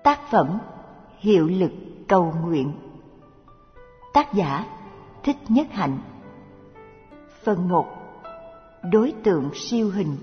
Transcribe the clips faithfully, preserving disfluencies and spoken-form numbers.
Tác phẩm Hiệu lực cầu nguyện. Tác giả Thích Nhất Hạnh. Phần một. Đối tượng siêu hình.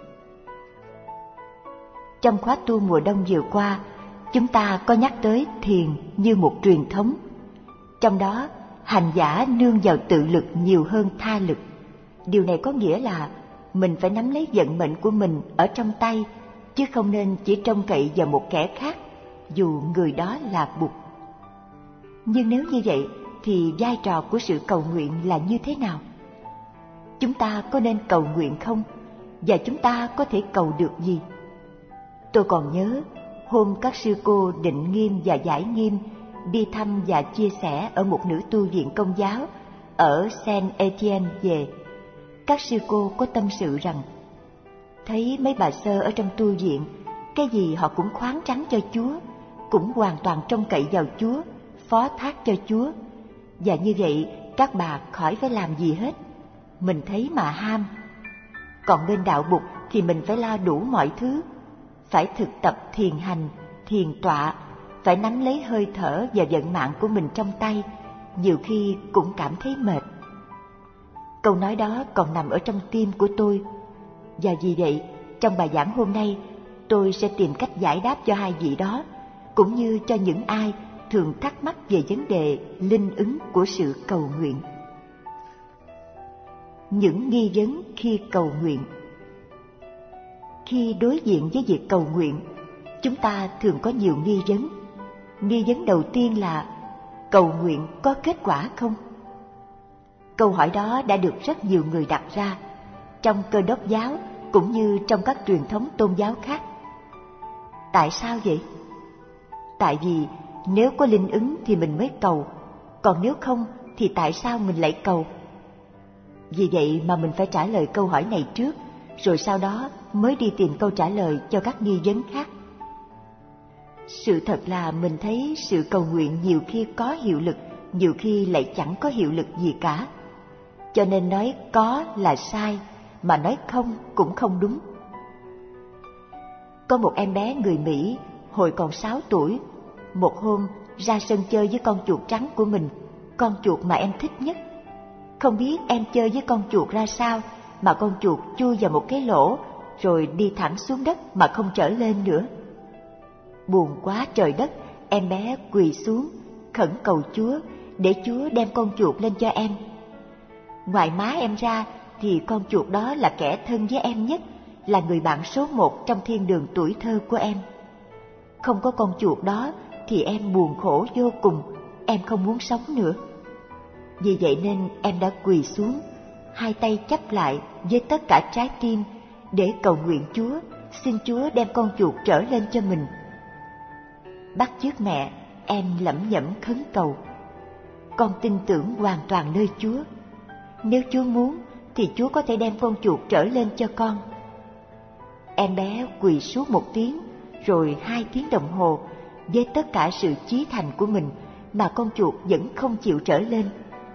Trong khóa tu mùa đông vừa qua, chúng ta có nhắc tới thiền như một truyền thống. Trong đó, hành giả nương vào tự lực nhiều hơn tha lực. Điều này có nghĩa là mình phải nắm lấy vận mệnh của mình ở trong tay, chứ không nên chỉ trông cậy vào một kẻ khác, dù người đó là Bụt. Nhưng nếu như vậy, thì vai trò của sự cầu nguyện là như thế nào? Chúng ta có nên cầu nguyện không? Và chúng ta có thể cầu được gì? Tôi còn nhớ, hôm các sư cô Định Nghiêm và Giải Nghiêm đi thăm và chia sẻ ở một nữ tu viện Công giáo ở Saint Etienne về, các sư cô có tâm sự rằng thấy mấy bà sơ ở trong tu viện, cái gì họ cũng khoáng trắng cho Chúa, cũng hoàn toàn trông cậy vào Chúa, phó thác cho Chúa. Và như vậy các bà khỏi phải làm gì hết, mình thấy mà ham. Còn bên đạo Bụt thì mình phải lo đủ mọi thứ, phải thực tập thiền hành, thiền tọa, phải nắm lấy hơi thở và vận mạng của mình trong tay, nhiều khi cũng cảm thấy mệt. Câu nói đó còn nằm ở trong tim của tôi, và vì vậy trong bài giảng hôm nay tôi sẽ tìm cách giải đáp cho hai vị đó, cũng như cho những ai thường thắc mắc về vấn đề linh ứng của sự cầu nguyện. Những nghi vấn khi cầu nguyện. Khi đối diện với việc cầu nguyện, chúng ta thường có nhiều nghi vấn. Nghi vấn đầu tiên là cầu nguyện có kết quả không? Câu hỏi đó đã được rất nhiều người đặt ra, trong Cơ Đốc giáo cũng như trong các truyền thống tôn giáo khác. Tại sao vậy? Tại vì nếu có linh ứng thì mình mới cầu, còn nếu không thì tại sao mình lại cầu? Vì vậy mà mình phải trả lời câu hỏi này trước, rồi sau đó mới đi tìm câu trả lời cho các nghi vấn khác. Sự thật là mình thấy sự cầu nguyện nhiều khi có hiệu lực, nhiều khi lại chẳng có hiệu lực gì cả. Cho nên nói có là sai, mà nói không cũng không đúng. Có một em bé người Mỹ hồi còn sáu tuổi, một hôm ra sân chơi với con chuột trắng của mình, con chuột mà em thích nhất. Không biết em chơi với con chuột ra sao mà con chuột chui vào một cái lỗ rồi đi thẳng xuống đất mà không trở lên nữa. Buồn quá trời đất, em bé quỳ xuống khẩn cầu Chúa để Chúa đem con chuột lên cho em. Ngoài má em ra thì con chuột đó là kẻ thân với em nhất, là người bạn số một trong thiên đường tuổi thơ của em. Không có con chuột đó thì em buồn khổ vô cùng, em không muốn sống nữa. Vì vậy nên em đã quỳ xuống, hai tay chắp lại với tất cả trái tim để cầu nguyện Chúa, xin Chúa đem con chuột trở lên cho mình. Bắt chước mẹ, em lẩm nhẩm khấn cầu: con tin tưởng hoàn toàn nơi Chúa. Nếu Chúa muốn thì Chúa có thể đem con chuột trở lên cho con. Em bé quỳ suốt một tiếng, rồi hai tiếng đồng hồ, với tất cả sự chí thành của mình mà con chuột vẫn không chịu trở lên.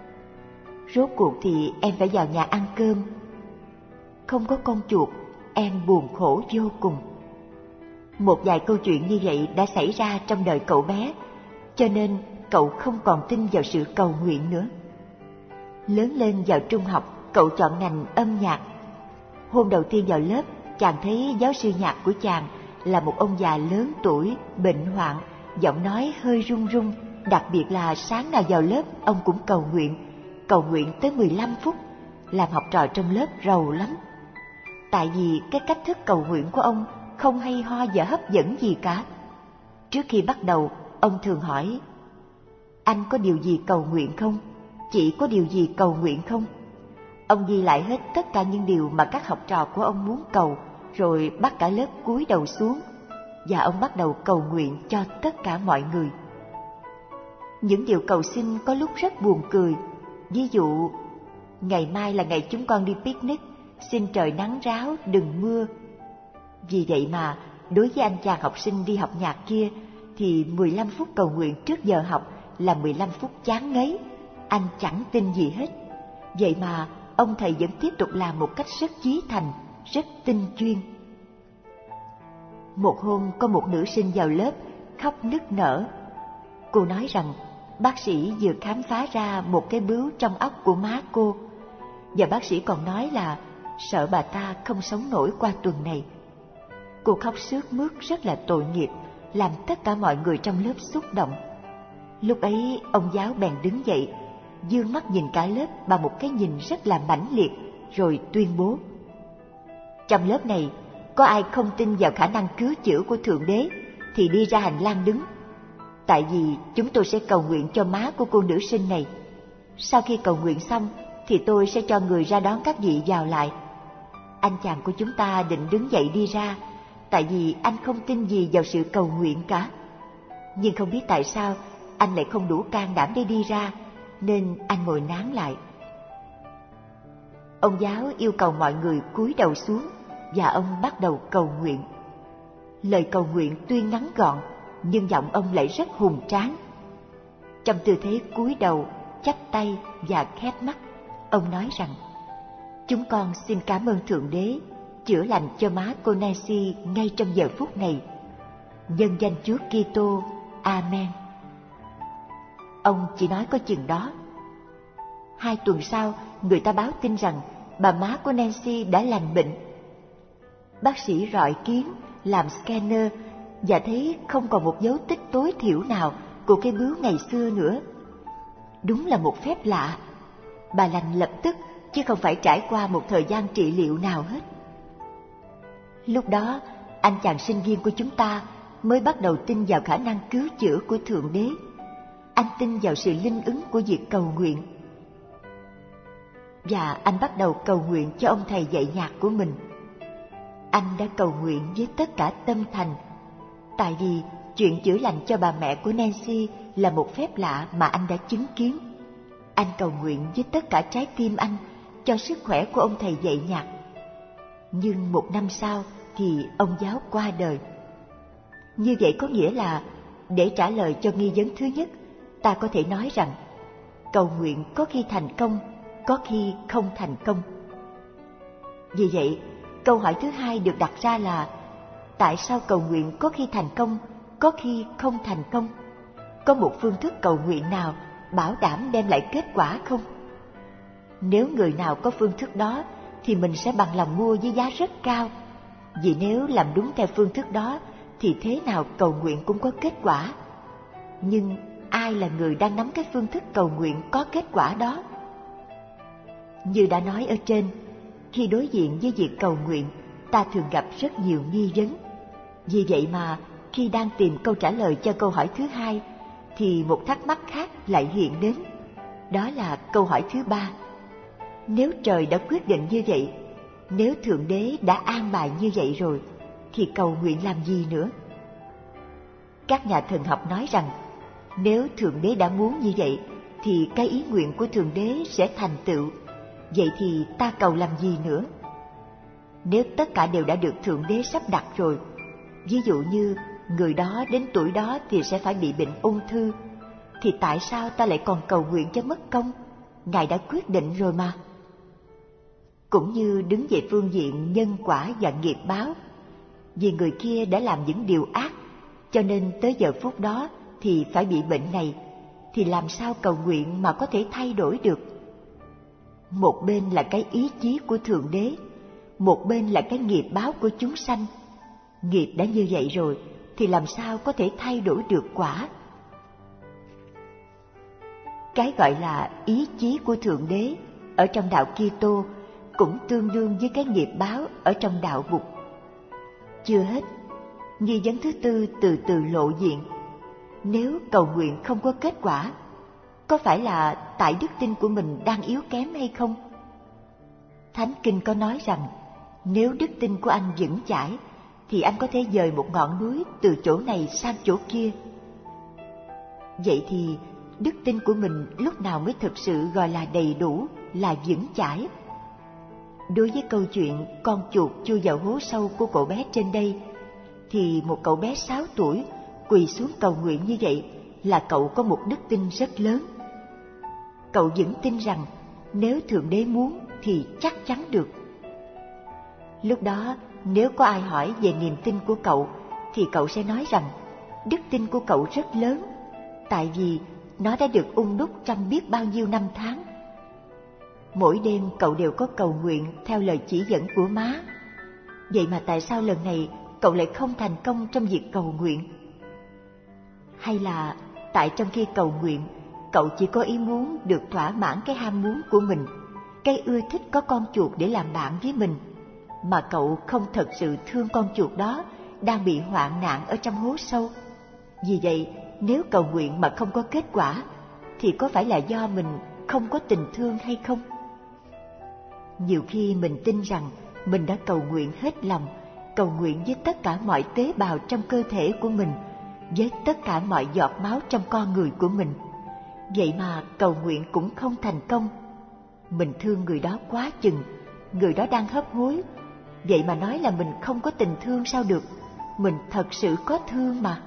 Rốt cuộc thì em phải vào nhà ăn cơm. Không có con chuột, em buồn khổ vô cùng. Một vài câu chuyện như vậy đã xảy ra trong đời cậu bé, cho nên cậu không còn tin vào sự cầu nguyện nữa. Lớn lên vào trung học, cậu chọn ngành âm nhạc. Hôm đầu tiên vào lớp, chàng thấy giáo sư nhạc của chàng là một ông già lớn tuổi, bệnh hoạn, giọng nói hơi run run. Đặc biệt là sáng nào vào lớp, ông cũng cầu nguyện, cầu nguyện tới mười lăm phút, làm học trò trong lớp rầu lắm. Tại vì cái cách thức cầu nguyện của ông không hay ho và hấp dẫn gì cả. Trước khi bắt đầu, ông thường hỏi: anh có điều gì cầu nguyện không? Chị có điều gì cầu nguyện không? Ông ghi lại hết tất cả những điều mà các học trò của ông muốn cầu, rồi bắt cả lớp cúi đầu xuống, và ông bắt đầu cầu nguyện cho tất cả mọi người. Những điều cầu xin có lúc rất buồn cười. Ví dụ, ngày mai là ngày chúng con đi picnic, xin trời nắng ráo đừng mưa. Vì vậy mà đối với anh chàng học sinh đi học nhạc kia thì mười lăm phút cầu nguyện trước giờ học là mười lăm phút chán ngấy. Anh chẳng tin gì hết. Vậy mà ông thầy vẫn tiếp tục làm một cách rất chí thành, rất tinh chuyên. Một hôm có một nữ sinh vào lớp khóc nức nở. Cô nói rằng bác sĩ vừa khám phá ra một cái bướu trong óc của má cô, và bác sĩ còn nói là sợ bà ta không sống nổi qua tuần này. Cô khóc sướt mướt rất là tội nghiệp, làm tất cả mọi người trong lớp xúc động. Lúc ấy ông giáo bèn đứng dậy, dương mắt nhìn cả lớp bằng một cái nhìn rất là mãnh liệt, rồi tuyên bố: trong lớp này có ai không tin vào khả năng cứu chữa của Thượng Đế thì đi ra hành lang đứng. Tại vì chúng tôi sẽ cầu nguyện cho má của cô nữ sinh này. Sau khi cầu nguyện xong thì tôi sẽ cho người ra đón các vị vào lại. Anh chàng của chúng ta định đứng dậy đi ra, tại vì anh không tin gì vào sự cầu nguyện cả. Nhưng không biết tại sao anh lại không đủ can đảm để đi ra, nên anh ngồi nán lại. Ông giáo yêu cầu mọi người cúi đầu xuống và ông bắt đầu cầu nguyện. Lời cầu nguyện tuy ngắn gọn, nhưng giọng ông lại rất hùng tráng. Trong tư thế cúi đầu, chắp tay và khép mắt, ông nói rằng: chúng con xin cảm ơn Thượng Đế chữa lành cho má cô Nancy ngay trong giờ phút này. Nhân danh Chúa Kitô, Amen. Ông chỉ nói có chừng đó. Hai tuần sau, người ta báo tin rằng bà má của Nancy đã lành bệnh. Bác sĩ rọi kiến, làm scanner và thấy không còn một dấu tích tối thiểu nào của cái bướu ngày xưa nữa. Đúng là một phép lạ. Bà lành lập tức, chứ không phải trải qua một thời gian trị liệu nào hết. Lúc đó, anh chàng sinh viên của chúng ta mới bắt đầu tin vào khả năng cứu chữa của Thượng Đế. Anh tin vào sự linh ứng của việc cầu nguyện. Và anh bắt đầu cầu nguyện cho ông thầy dạy nhạc của mình. Anh đã cầu nguyện với tất cả tâm thành, tại vì chuyện chữa lành cho bà mẹ của Nancy là một phép lạ mà anh đã chứng kiến. Anh cầu nguyện với tất cả trái tim anh cho sức khỏe của ông thầy dạy nhạc. Nhưng một năm sau thì ông giáo qua đời. Như vậy có nghĩa là, để trả lời cho nghi vấn thứ nhất, ta có thể nói rằng cầu nguyện có khi thành công, có khi không thành công. Vì vậy, câu hỏi thứ hai được đặt ra là: tại sao cầu nguyện có khi thành công, có khi không thành công? Có một phương thức cầu nguyện nào bảo đảm đem lại kết quả không? Nếu người nào có phương thức đó thì mình sẽ bằng lòng mua với giá rất cao, vì nếu làm đúng theo phương thức đó thì thế nào cầu nguyện cũng có kết quả. Nhưng ai là người đang nắm cái phương thức cầu nguyện có kết quả đó? Như đã nói ở trên, khi đối diện với việc cầu nguyện, ta thường gặp rất nhiều nghi vấn. Vì vậy mà khi đang tìm câu trả lời cho câu hỏi thứ hai, thì một thắc mắc khác lại hiện đến. Đó là câu hỏi thứ ba: nếu trời đã quyết định như vậy, nếu Thượng Đế đã an bài như vậy rồi, thì cầu nguyện làm gì nữa? Các nhà thần học nói rằng, nếu Thượng Đế đã muốn như vậy, thì cái ý nguyện của Thượng Đế sẽ thành tựu. Vậy thì ta cầu làm gì nữa? Nếu tất cả đều đã được Thượng Đế sắp đặt rồi, ví dụ như người đó đến tuổi đó thì sẽ phải bị bệnh ung thư, thì tại sao ta lại còn cầu nguyện cho mất công? Ngài đã quyết định rồi mà. Cũng như đứng về phương diện nhân quả và nghiệp báo, vì người kia đã làm những điều ác, cho nên tới giờ phút đó thì phải bị bệnh này, thì làm sao cầu nguyện mà có thể thay đổi được? Một bên là cái ý chí của Thượng Đế, một bên là cái nghiệp báo của chúng sanh. Nghiệp đã như vậy rồi thì làm sao có thể thay đổi được quả? Cái gọi là ý chí của Thượng Đế ở trong đạo Kitô cũng tương đương với cái nghiệp báo ở trong đạo Bụt. Chưa hết, nghi vấn thứ tư từ từ lộ diện. Nếu cầu nguyện không có kết quả, có phải là tại đức tin của mình đang yếu kém hay không? Thánh Kinh có nói rằng, nếu đức tin của anh vững chãi, thì anh có thể dời một ngọn núi từ chỗ này sang chỗ kia. Vậy thì, đức tin của mình lúc nào mới thực sự gọi là đầy đủ, là vững chãi? Đối với câu chuyện con chuột chui vào hố sâu của cậu bé trên đây, thì một cậu bé sáu tuổi quỳ xuống cầu nguyện như vậy là cậu có một đức tin rất lớn. Cậu vững tin rằng nếu Thượng Đế muốn thì chắc chắn được. Lúc đó, nếu có ai hỏi về niềm tin của cậu, thì cậu sẽ nói rằng đức tin của cậu rất lớn, tại vì nó đã được ung đúc trong biết bao nhiêu năm tháng. Mỗi đêm cậu đều có cầu nguyện theo lời chỉ dẫn của má. Vậy mà tại sao lần này cậu lại không thành công trong việc cầu nguyện? Hay là tại trong khi cầu nguyện, cậu chỉ có ý muốn được thỏa mãn cái ham muốn của mình, cái ưa thích có con chuột để làm bạn với mình, mà cậu không thật sự thương con chuột đó đang bị hoạn nạn ở trong hố sâu? Vì vậy, nếu cầu nguyện mà không có kết quả, thì có phải là do mình không có tình thương hay không? Nhiều khi mình tin rằng mình đã cầu nguyện hết lòng, cầu nguyện với tất cả mọi tế bào trong cơ thể của mình, với tất cả mọi giọt máu trong con người của mình. Vậy mà cầu nguyện cũng không thành công. Mình thương người đó quá chừng, người đó đang hấp hối. Vậy mà nói là mình không có tình thương sao được? Mình thật sự có thương mà.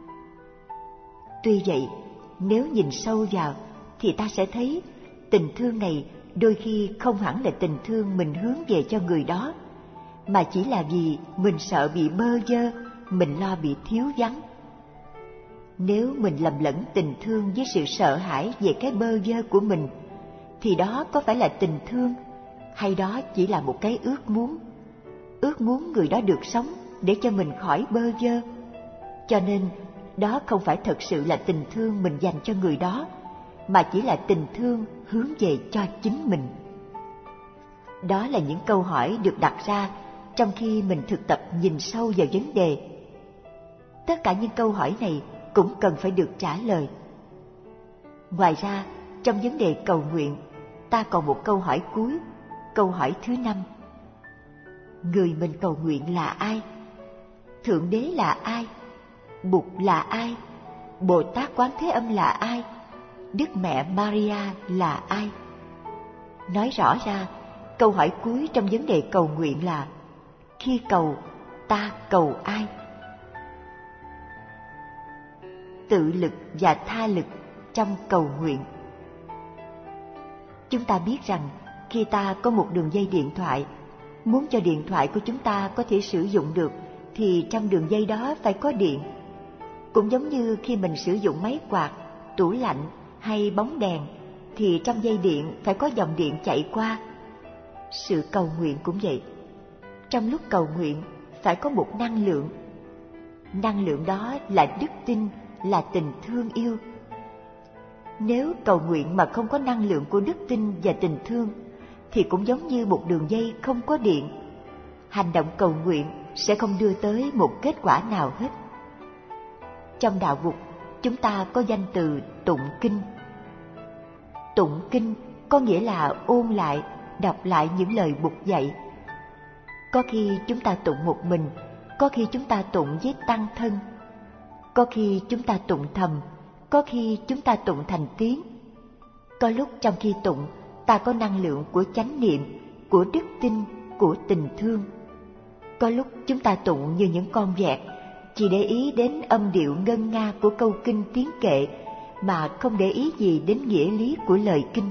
Tuy vậy, nếu nhìn sâu vào thì ta sẽ thấy tình thương này đôi khi không hẳn là tình thương mình hướng về cho người đó, mà chỉ là vì mình sợ bị bơ vơ, mình lo bị thiếu vắng. Nếu mình lầm lẫn tình thương với sự sợ hãi về cái bơ vơ của mình, thì đó có phải là tình thương, hay đó chỉ là một cái ước muốn? Ước muốn người đó được sống để cho mình khỏi bơ vơ. Cho nên, đó không phải thật sự là tình thương mình dành cho người đó, mà chỉ là tình thương hướng về cho chính mình. Đó là những câu hỏi được đặt ra trong khi mình thực tập nhìn sâu vào vấn đề. Tất cả những câu hỏi này cũng cần phải được trả lời. Ngoài ra, trong vấn đề cầu nguyện, ta còn một câu hỏi cuối, câu hỏi thứ năm. Người mình cầu nguyện là ai? Thượng Đế là ai? Bụt là ai? Bồ Tát Quán Thế Âm là ai? Đức Mẹ Maria là ai? Nói rõ ra, câu hỏi cuối trong vấn đề cầu nguyện là: khi cầu, ta cầu ai? Tự lực và tha lực trong cầu nguyện. Chúng ta biết rằng khi ta có một đường dây điện thoại, muốn cho điện thoại của chúng ta có thể sử dụng được thì trong đường dây đó phải có điện. Cũng giống như khi mình sử dụng máy quạt, tủ lạnh hay bóng đèn thì trong dây điện phải có dòng điện chạy qua. Sự cầu nguyện cũng vậy. Trong lúc cầu nguyện phải có một năng lượng. Năng lượng đó là đức tin, là tình thương yêu. Nếu cầu nguyện mà không có năng lượng của đức tin và tình thương thì cũng giống như một đường dây không có điện. Hành động cầu nguyện sẽ không đưa tới một kết quả nào hết. Trong đạo Phật, chúng ta có danh từ tụng kinh. Tụng kinh có nghĩa là ôn lại, đọc lại những lời Bụt dạy. Có khi chúng ta tụng một mình, có khi chúng ta tụng với tăng thân, có khi chúng ta tụng thầm, có khi chúng ta tụng thành tiếng. Có lúc trong khi tụng, ta có năng lượng của chánh niệm, của đức tin, của tình thương. Có lúc chúng ta tụng như những con vẹt, chỉ để ý đến âm điệu ngân nga của câu kinh tiếng kệ, mà không để ý gì đến nghĩa lý của lời kinh.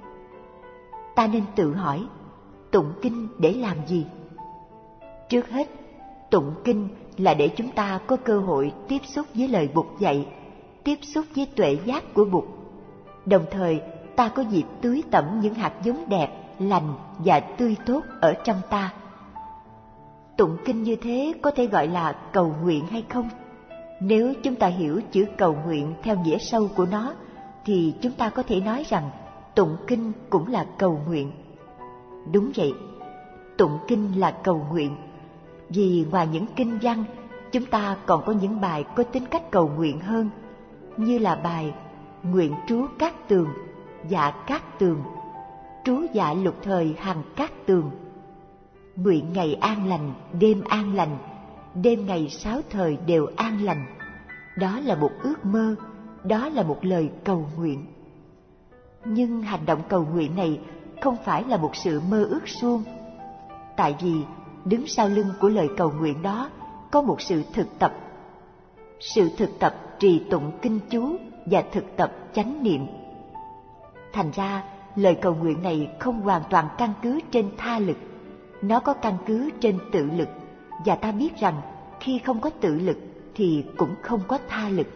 Ta nên tự hỏi, tụng kinh để làm gì? Trước hết, tụng kinh là để chúng ta có cơ hội tiếp xúc với lời Bụt dạy, tiếp xúc với tuệ giác của Bụt. Đồng thời, ta có dịp tưới tẩm những hạt giống đẹp, lành và tươi tốt ở trong ta. Tụng kinh như thế có thể gọi là cầu nguyện hay không? Nếu chúng ta hiểu chữ cầu nguyện theo nghĩa sâu của nó, thì chúng ta có thể nói rằng tụng kinh cũng là cầu nguyện. Đúng vậy, tụng kinh là cầu nguyện. Vì ngoài những kinh văn, chúng ta còn có những bài có tính cách cầu nguyện hơn, như là bài Nguyện trú Cát Tường, dạ Cát Tường, trú dạ lục thời hằng Cát Tường. Nguyện ngày an lành, đêm an lành, đêm ngày sáu thời đều an lành. Đó là một ước mơ, đó là một lời cầu nguyện. Nhưng hành động cầu nguyện này không phải là một sự mơ ước suông. Tại vì đứng sau lưng của lời cầu nguyện đó có một sự thực tập. Sự thực tập trì tụng kinh chú và thực tập chánh niệm. Thành ra, lời cầu nguyện này không hoàn toàn căn cứ trên tha lực. Nó có căn cứ trên tự lực, và ta biết rằng khi không có tự lực thì cũng không có tha lực.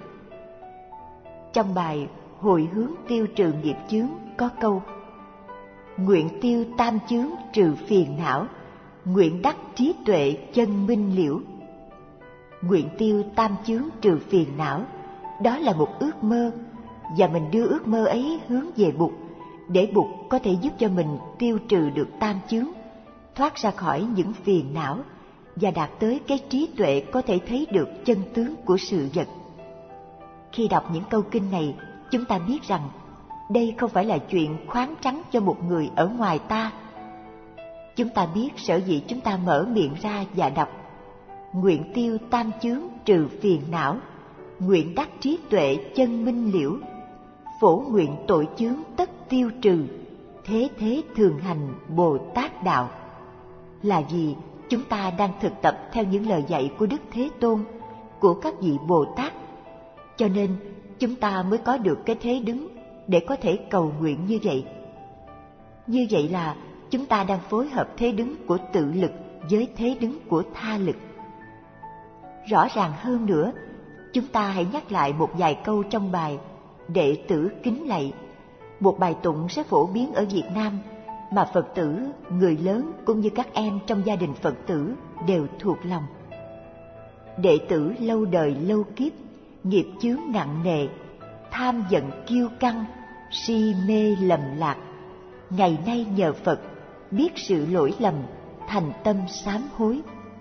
Trong bài Hồi hướng tiêu trừ nghiệp chướng có câu: nguyện tiêu tam chướng trừ phiền não, nguyện đắc trí tuệ chân minh liễu. Nguyện tiêu tam chướng trừ phiền não, đó là một ước mơ, và mình đưa ước mơ ấy hướng về Bụt, để Bụt có thể giúp cho mình tiêu trừ được tam chướng, thoát ra khỏi những phiền não và đạt tới cái trí tuệ có thể thấy được chân tướng của sự vật. Khi đọc những câu kinh này, chúng ta biết rằng đây không phải là chuyện khoáng trắng cho một người ở ngoài ta. Chúng ta biết sở dĩ chúng ta mở miệng ra và đọc: nguyện tiêu tam chướng trừ phiền não, nguyện đắc trí tuệ chân minh liễu, phổ nguyện tội chướng tất tiêu trừ, thế thế thường hành Bồ Tát đạo. Là vì chúng ta đang thực tập theo những lời dạy của Đức Thế Tôn, của các vị Bồ Tát, cho nên chúng ta mới có được cái thế đứng để có thể cầu nguyện như vậy. Như vậy là chúng ta đang phối hợp thế đứng của tự lực với thế đứng của tha lực. Rõ ràng hơn nữa, chúng ta hãy nhắc lại một vài câu trong bài Đệ tử kính lạy, một bài tụng rất phổ biến ở Việt Nam mà Phật tử, người lớn cũng như các em trong gia đình Phật tử đều thuộc lòng. Đệ tử lâu đời lâu kiếp, nghiệp chướng nặng nề, tham giận kiêu căng, si mê lầm lạc. Ngày nay nhờ Phật, biết sự lỗi lầm, thành tâm sám hối.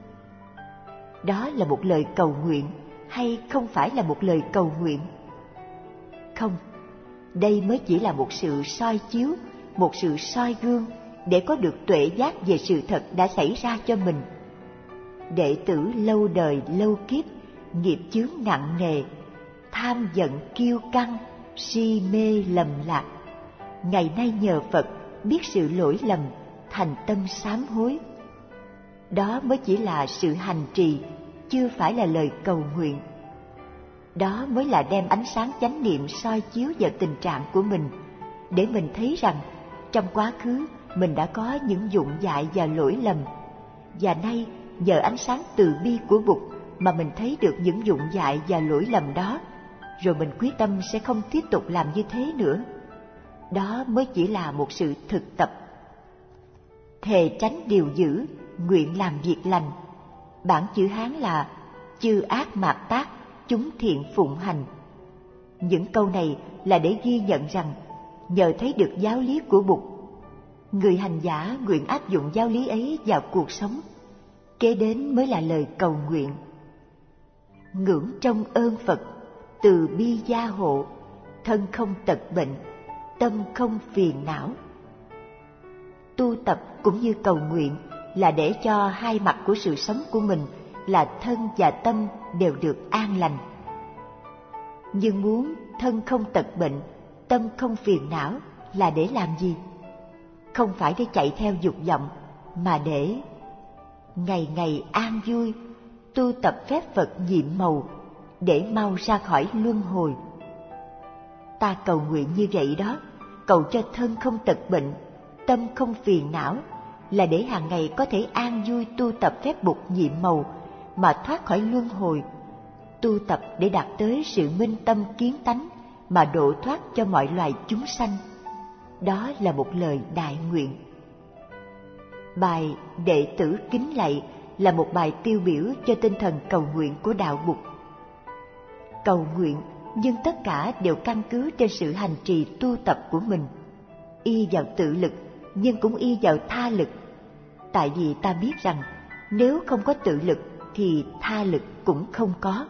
Đó là một lời cầu nguyện hay không phải là một lời cầu nguyện? Không, đây mới chỉ là một sự soi chiếu, một sự soi gương để có được tuệ giác về sự thật đã xảy ra cho mình. Đệ tử lâu đời lâu kiếp, nghiệp chướng nặng nề, tham giận kiêu căng, si mê lầm lạc. Ngày nay nhờ Phật, biết sự lỗi lầm, thành tâm sám hối. Đó mới chỉ là sự hành trì, chưa phải là lời cầu nguyện. Đó mới là đem ánh sáng chánh niệm soi chiếu vào tình trạng của mình, để mình thấy rằng trong quá khứ mình đã có những dụng dại và lỗi lầm, và nay nhờ ánh sáng từ bi của Bụt mà mình thấy được những dụng dại và lỗi lầm đó, rồi mình quyết tâm sẽ không tiếp tục làm như thế nữa. Đó mới chỉ là một sự thực tập. Thề tránh điều dữ, nguyện làm việc lành. Bản chữ Hán là chư ác mạt tác, chúng thiện phụng hành. Những câu này là để ghi nhận rằng nhờ thấy được giáo lý của Bụt, người hành giả nguyện áp dụng giáo lý ấy vào cuộc sống. Kế đến mới là lời cầu nguyện. Ngưỡng trong ơn Phật, từ bi gia hộ, thân không tật bệnh, tâm không phiền não. Tu tập cũng như cầu nguyện là để cho hai mặt của sự sống của mình là thân và tâm đều được an lành. Nhưng muốn thân không tật bệnh, tâm không phiền não là để làm gì? Không phải để chạy theo dục vọng, mà để ngày ngày an vui, tu tập phép Phật nhiệm màu, để mau ra khỏi luân hồi. Ta cầu nguyện như vậy đó, cầu cho thân không tật bệnh, tâm không phiền não, là để hàng ngày có thể an vui tu tập phép Bụt nhiệm màu mà thoát khỏi luân hồi, tu tập để đạt tới sự minh tâm kiến tánh mà độ thoát cho mọi loài chúng sanh. Đó là một lời đại nguyện. Bài Đệ tử kính lạy là một bài tiêu biểu cho tinh thần cầu nguyện của đạo Bụt. Cầu nguyện, nhưng tất cả đều căn cứ trên sự hành trì tu tập của mình, y vào tự lực nhưng cũng y vào tha lực. Tại vì ta biết rằng nếu không có tự lực thì tha lực cũng không có.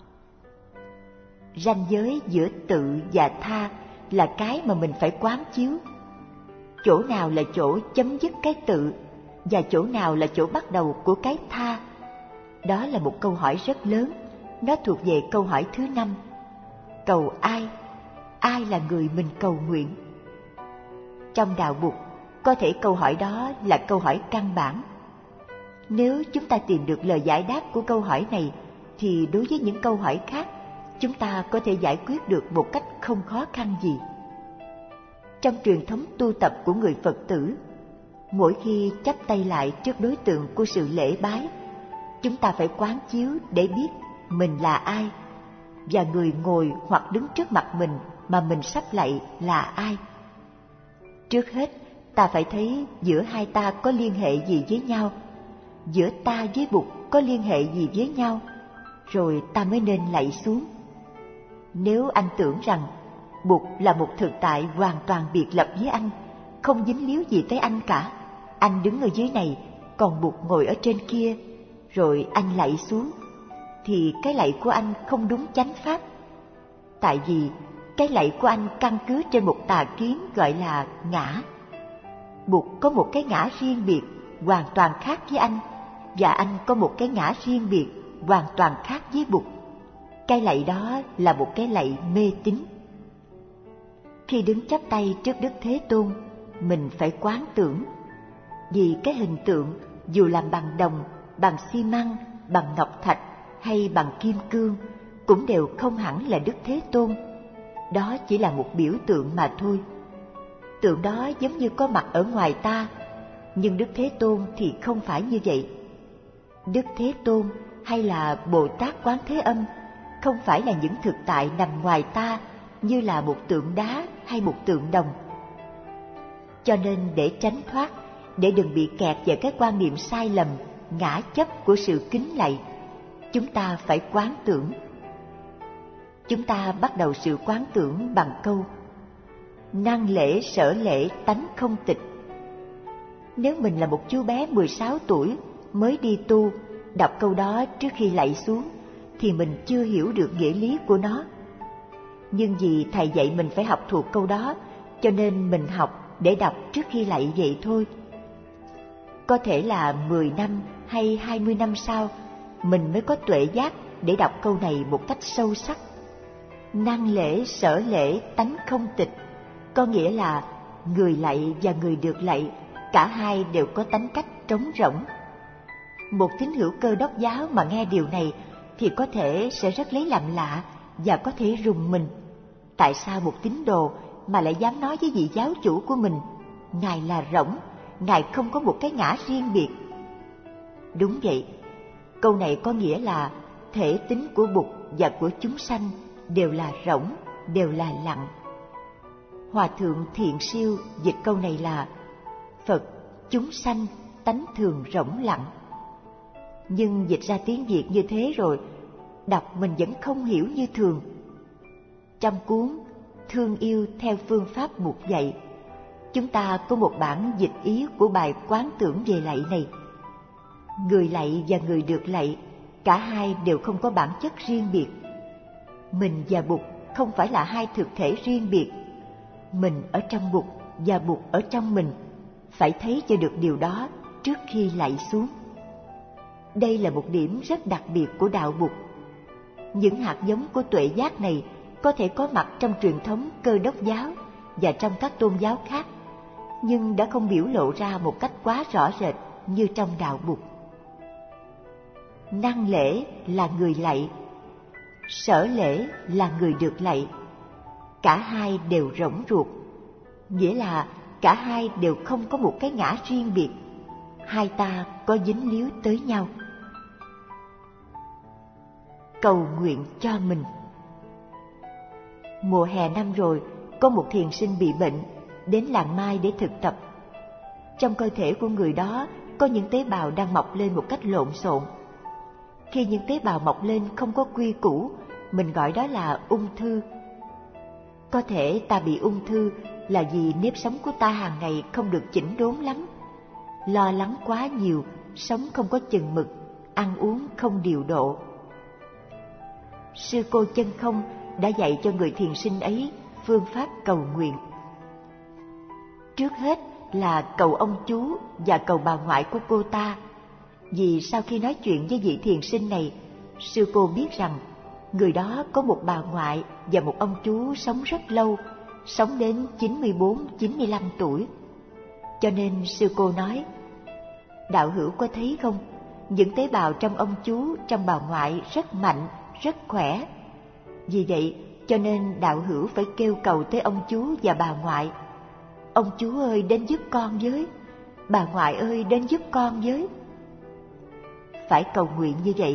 Ranh giới giữa tự và tha là cái mà mình phải quán chiếu. Chỗ nào là chỗ chấm dứt cái tự và chỗ nào là chỗ bắt đầu của cái tha? Đó là một câu hỏi rất lớn. Nó thuộc về câu hỏi thứ năm. Cầu ai? Ai là người mình cầu nguyện? Trong đạo Bụt, có thể câu hỏi đó là câu hỏi căn bản. Nếu chúng ta tìm được lời giải đáp của câu hỏi này, thì đối với những câu hỏi khác, chúng ta có thể giải quyết được một cách không khó khăn gì. Trong truyền thống tu tập của người Phật tử, mỗi khi chắp tay lại trước đối tượng của sự lễ bái, chúng ta phải quán chiếu để biết mình là ai, và người ngồi hoặc đứng trước mặt mình mà mình sắp lạy là ai. Trước hết, ta phải thấy giữa hai ta có liên hệ gì với nhau, giữa ta với Bụt có liên hệ gì với nhau, rồi ta mới nên lạy xuống. Nếu anh tưởng rằng Bụt là một thực tại hoàn toàn biệt lập với anh, không dính líu gì tới anh cả, anh đứng ở dưới này, còn Bụt ngồi ở trên kia, rồi anh lạy xuống, thì cái lạy của anh không đúng chánh pháp. Tại vì cái lạy của anh căn cứ trên một tà kiến gọi là ngã. Bụt có một cái ngã riêng biệt, hoàn toàn khác với anh, và anh có một cái ngã riêng biệt, hoàn toàn khác với Bụt. Cái lạy đó là một cái lạy mê tín. Khi đứng chắp tay trước Đức Thế Tôn, mình phải quán tưởng, vì cái hình tượng dù làm bằng đồng, bằng xi măng, bằng ngọc thạch hay bằng kim cương cũng đều không hẳn là Đức Thế Tôn. Đó chỉ là một biểu tượng mà thôi. Tượng đó giống như có mặt ở ngoài ta, nhưng Đức Thế Tôn thì không phải như vậy. Đức Thế Tôn hay là Bồ Tát Quán Thế Âm không phải là những thực tại nằm ngoài ta như là một tượng đá hay một tượng đồng. Cho nên để tránh thoát, để đừng bị kẹt vào cái quan niệm sai lầm, ngã chấp của sự kính lạy, chúng ta phải quán tưởng. Chúng ta bắt đầu sự quán tưởng bằng câu năng lễ sở lễ tánh không tịch. Nếu mình là một chú bé mười sáu tuổi mới đi tu, đọc câu đó trước khi lạy xuống thì mình chưa hiểu được nghĩa lý của nó. Nhưng vì thầy dạy mình phải học thuộc câu đó, cho nên mình học để đọc trước khi lạy vậy thôi. Có thể là mười năm hay hai mươi năm sau, mình mới có tuệ giác để đọc câu này một cách sâu sắc. Năng lễ sở lễ tánh không tịch, có nghĩa là người lạy và người được lạy, cả hai đều có tánh cách trống rỗng. Một tín hữu Cơ Đốc giáo mà nghe điều này thì có thể sẽ rất lấy làm lạ và có thể rùng mình. Tại sao một tín đồ mà lại dám nói với vị giáo chủ của mình, Ngài là rỗng, Ngài không có một cái ngã riêng biệt? Đúng vậy, câu này có nghĩa là thể tính của Bụt và của chúng sanh đều là rỗng, đều là lặng. Hòa thượng Thiện Siêu dịch câu này là Phật, chúng sanh, tánh thường rỗng lặng. Nhưng dịch ra tiếng Việt như thế rồi, đọc mình vẫn không hiểu như thường. Trong cuốn Thương Yêu theo phương pháp Bụt dạy, chúng ta có một bản dịch ý của bài quán tưởng về lạy này. Người lạy và người được lạy, cả hai đều không có bản chất riêng biệt. Mình và Bụt không phải là hai thực thể riêng biệt. Mình ở trong Bụt và Bụt ở trong mình, phải thấy cho được điều đó trước khi lạy xuống. Đây là một điểm rất đặc biệt của đạo Bụt. Những hạt giống của tuệ giác này có thể có mặt trong truyền thống Cơ Đốc giáo và trong các tôn giáo khác, nhưng đã không biểu lộ ra một cách quá rõ rệt như trong đạo Bụt. Năng lễ là người lạy, sở lễ là người được lạy. Cả hai đều rỗng ruột, nghĩa là cả hai đều không có một cái ngã riêng biệt. Hai ta có dính líu tới nhau. Cầu nguyện cho mình. Mùa hè năm rồi, có một thiền sinh bị bệnh, đến làng Mai để thực tập. Trong cơ thể của người đó có những tế bào đang mọc lên một cách lộn xộn. Khi những tế bào mọc lên không có quy củ, mình gọi đó là ung thư. Có thể ta bị ung thư là vì nếp sống của ta hàng ngày không được chỉnh đốn lắm. Lo lắng quá nhiều, sống không có chừng mực, ăn uống không điều độ. Sư cô Chân Không đã dạy cho người thiền sinh ấy phương pháp cầu nguyện. Trước hết là cầu ông chú và cầu bà ngoại của cô ta, vì sau khi nói chuyện với vị thiền sinh này, sư cô biết rằng người đó có một bà ngoại và một ông chú sống rất lâu, sống đến chín mươi bốn chín mươi lăm tuổi. Cho nên sư cô nói, đạo hữu có thấy không, những tế bào trong ông chú, trong bà ngoại rất mạnh, rất khỏe. Vì vậy, cho nên đạo hữu phải kêu cầu tới ông chú và bà ngoại. Ông chú ơi, đến giúp con với. Bà ngoại ơi, đến giúp con với. Phải cầu nguyện như vậy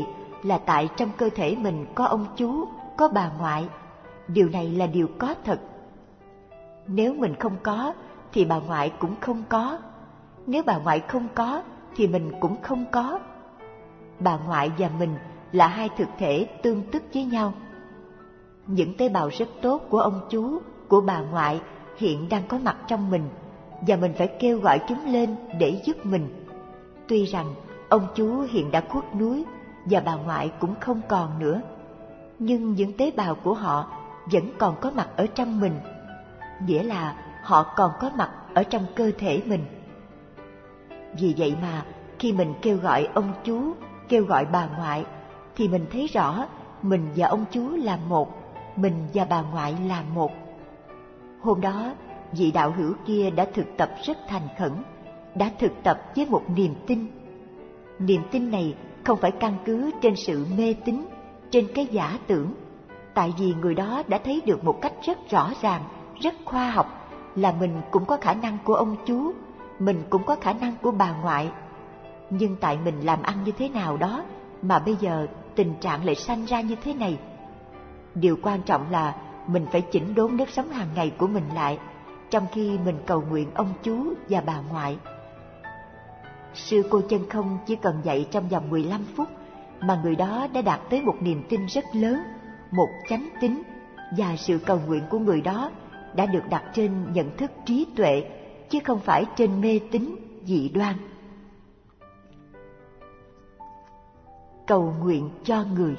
là tại trong cơ thể mình có ông chú, có bà ngoại. Điều này là điều có thật. Nếu mình không có, thì bà ngoại cũng không có. Nếu bà ngoại không có, thì mình cũng không có. Bà ngoại và mình là hai thực thể tương tức với nhau. Những tế bào rất tốt của ông chú, của bà ngoại hiện đang có mặt trong mình, và mình phải kêu gọi chúng lên để giúp mình. Tuy rằng ông chú hiện đã khuất núi và bà ngoại cũng không còn nữa, nhưng những tế bào của họ vẫn còn có mặt ở trong mình, nghĩa là họ còn có mặt ở trong cơ thể mình. Vì vậy mà khi mình kêu gọi ông chú, kêu gọi bà ngoại, thì mình thấy rõ mình và ông chú là một, mình và bà ngoại là một. Hôm đó, vị đạo hữu kia đã thực tập rất thành khẩn, đã thực tập với một niềm tin. Niềm tin này không phải căn cứ trên sự mê tín, trên cái giả tưởng, tại vì người đó đã thấy được một cách rất rõ ràng, rất khoa học là mình cũng có khả năng của ông chú, mình cũng có khả năng của bà ngoại. Nhưng tại mình làm ăn như thế nào đó mà bây giờ tình trạng lại sanh ra như thế này. Điều quan trọng là mình phải chỉnh đốn nếp sống hàng ngày của mình lại, trong khi mình cầu nguyện ông chú và bà ngoại. Sư cô chân không chỉ cần dạy trong vòng mười lăm phút mà người đó đã đạt tới một niềm tin rất lớn, một chánh tín, và sự cầu nguyện của người đó đã được đặt trên nhận thức trí tuệ, chứ không phải trên mê tín dị đoan. Cầu nguyện cho người.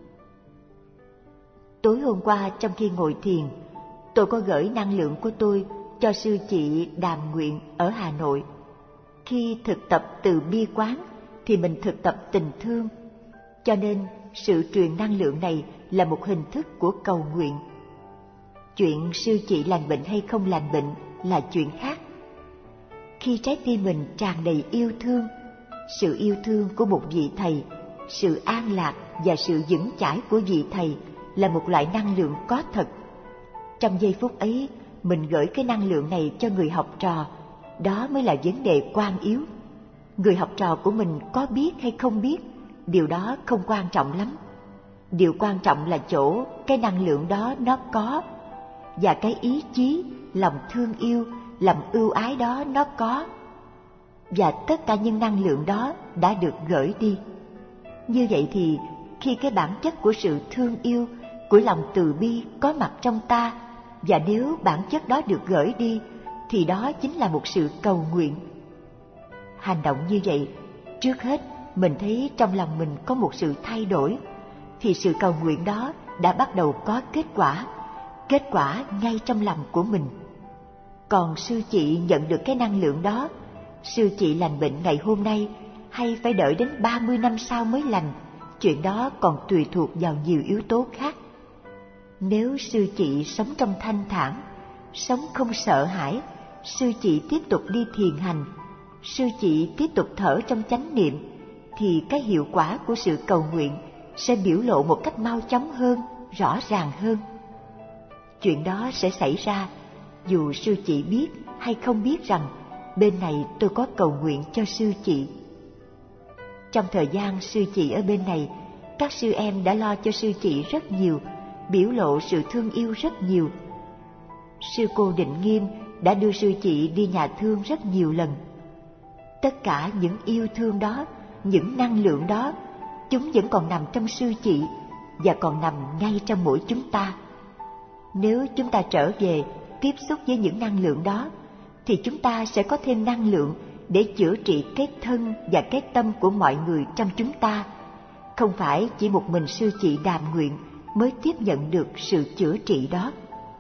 Tối hôm qua trong khi ngồi thiền, tôi có gửi năng lượng của tôi cho sư chị Đàm Nguyện ở Hà Nội. Khi thực tập từ bi quán thì mình thực tập tình thương, cho nên sự truyền năng lượng này là một hình thức của cầu nguyện. Chuyện sư chị lành bệnh hay không lành bệnh là chuyện khác. Khi trái tim mình tràn đầy yêu thương, sự yêu thương của một vị thầy, sự an lạc và sự vững chãi của vị thầy là một loại năng lượng có thật. Trong giây phút ấy, mình gửi cái năng lượng này cho người học trò, đó mới là vấn đề quan yếu. Người học trò của mình có biết hay không biết, điều đó không quan trọng lắm. Điều quan trọng là chỗ cái năng lượng đó nó có, và cái ý chí, lòng thương yêu, lòng ưu ái đó nó có. Và tất cả những năng lượng đó đã được gửi đi. Như vậy thì khi cái bản chất của sự thương yêu, của lòng từ bi có mặt trong ta, và nếu bản chất đó được gửi đi, thì đó chính là một sự cầu nguyện. Hành động như vậy, trước hết mình thấy trong lòng mình có một sự thay đổi, thì sự cầu nguyện đó đã bắt đầu có kết quả, kết quả ngay trong lòng của mình. Còn sư chị nhận được cái năng lượng đó, sư chị lành bệnh ngày hôm nay hay phải đợi đến ba mươi năm sau mới lành, chuyện đó còn tùy thuộc vào nhiều yếu tố khác. Nếu sư chị sống trong thanh thản, sống không sợ hãi, sư chị tiếp tục đi thiền hành, sư chị tiếp tục thở trong chánh niệm, thì cái hiệu quả của sự cầu nguyện sẽ biểu lộ một cách mau chóng hơn, rõ ràng hơn. Chuyện đó sẽ xảy ra dù sư chị biết hay không biết rằng bên này tôi có cầu nguyện cho sư chị. Trong thời gian sư chị ở bên này, các sư em đã lo cho sư chị rất nhiều, biểu lộ sự thương yêu rất nhiều. Sư cô Định Nghiêm đã đưa sư chị đi nhà thương rất nhiều lần. Tất cả những yêu thương đó, những năng lượng đó, chúng vẫn còn nằm trong sư chị và còn nằm ngay trong mỗi chúng ta. Nếu chúng ta trở về tiếp xúc với những năng lượng đó, thì chúng ta sẽ có thêm năng lượng để chữa trị cái thân và cái tâm của mọi người trong chúng ta. Không phải chỉ một mình sư chị Đàm Nguyện mới tiếp nhận được sự chữa trị đó.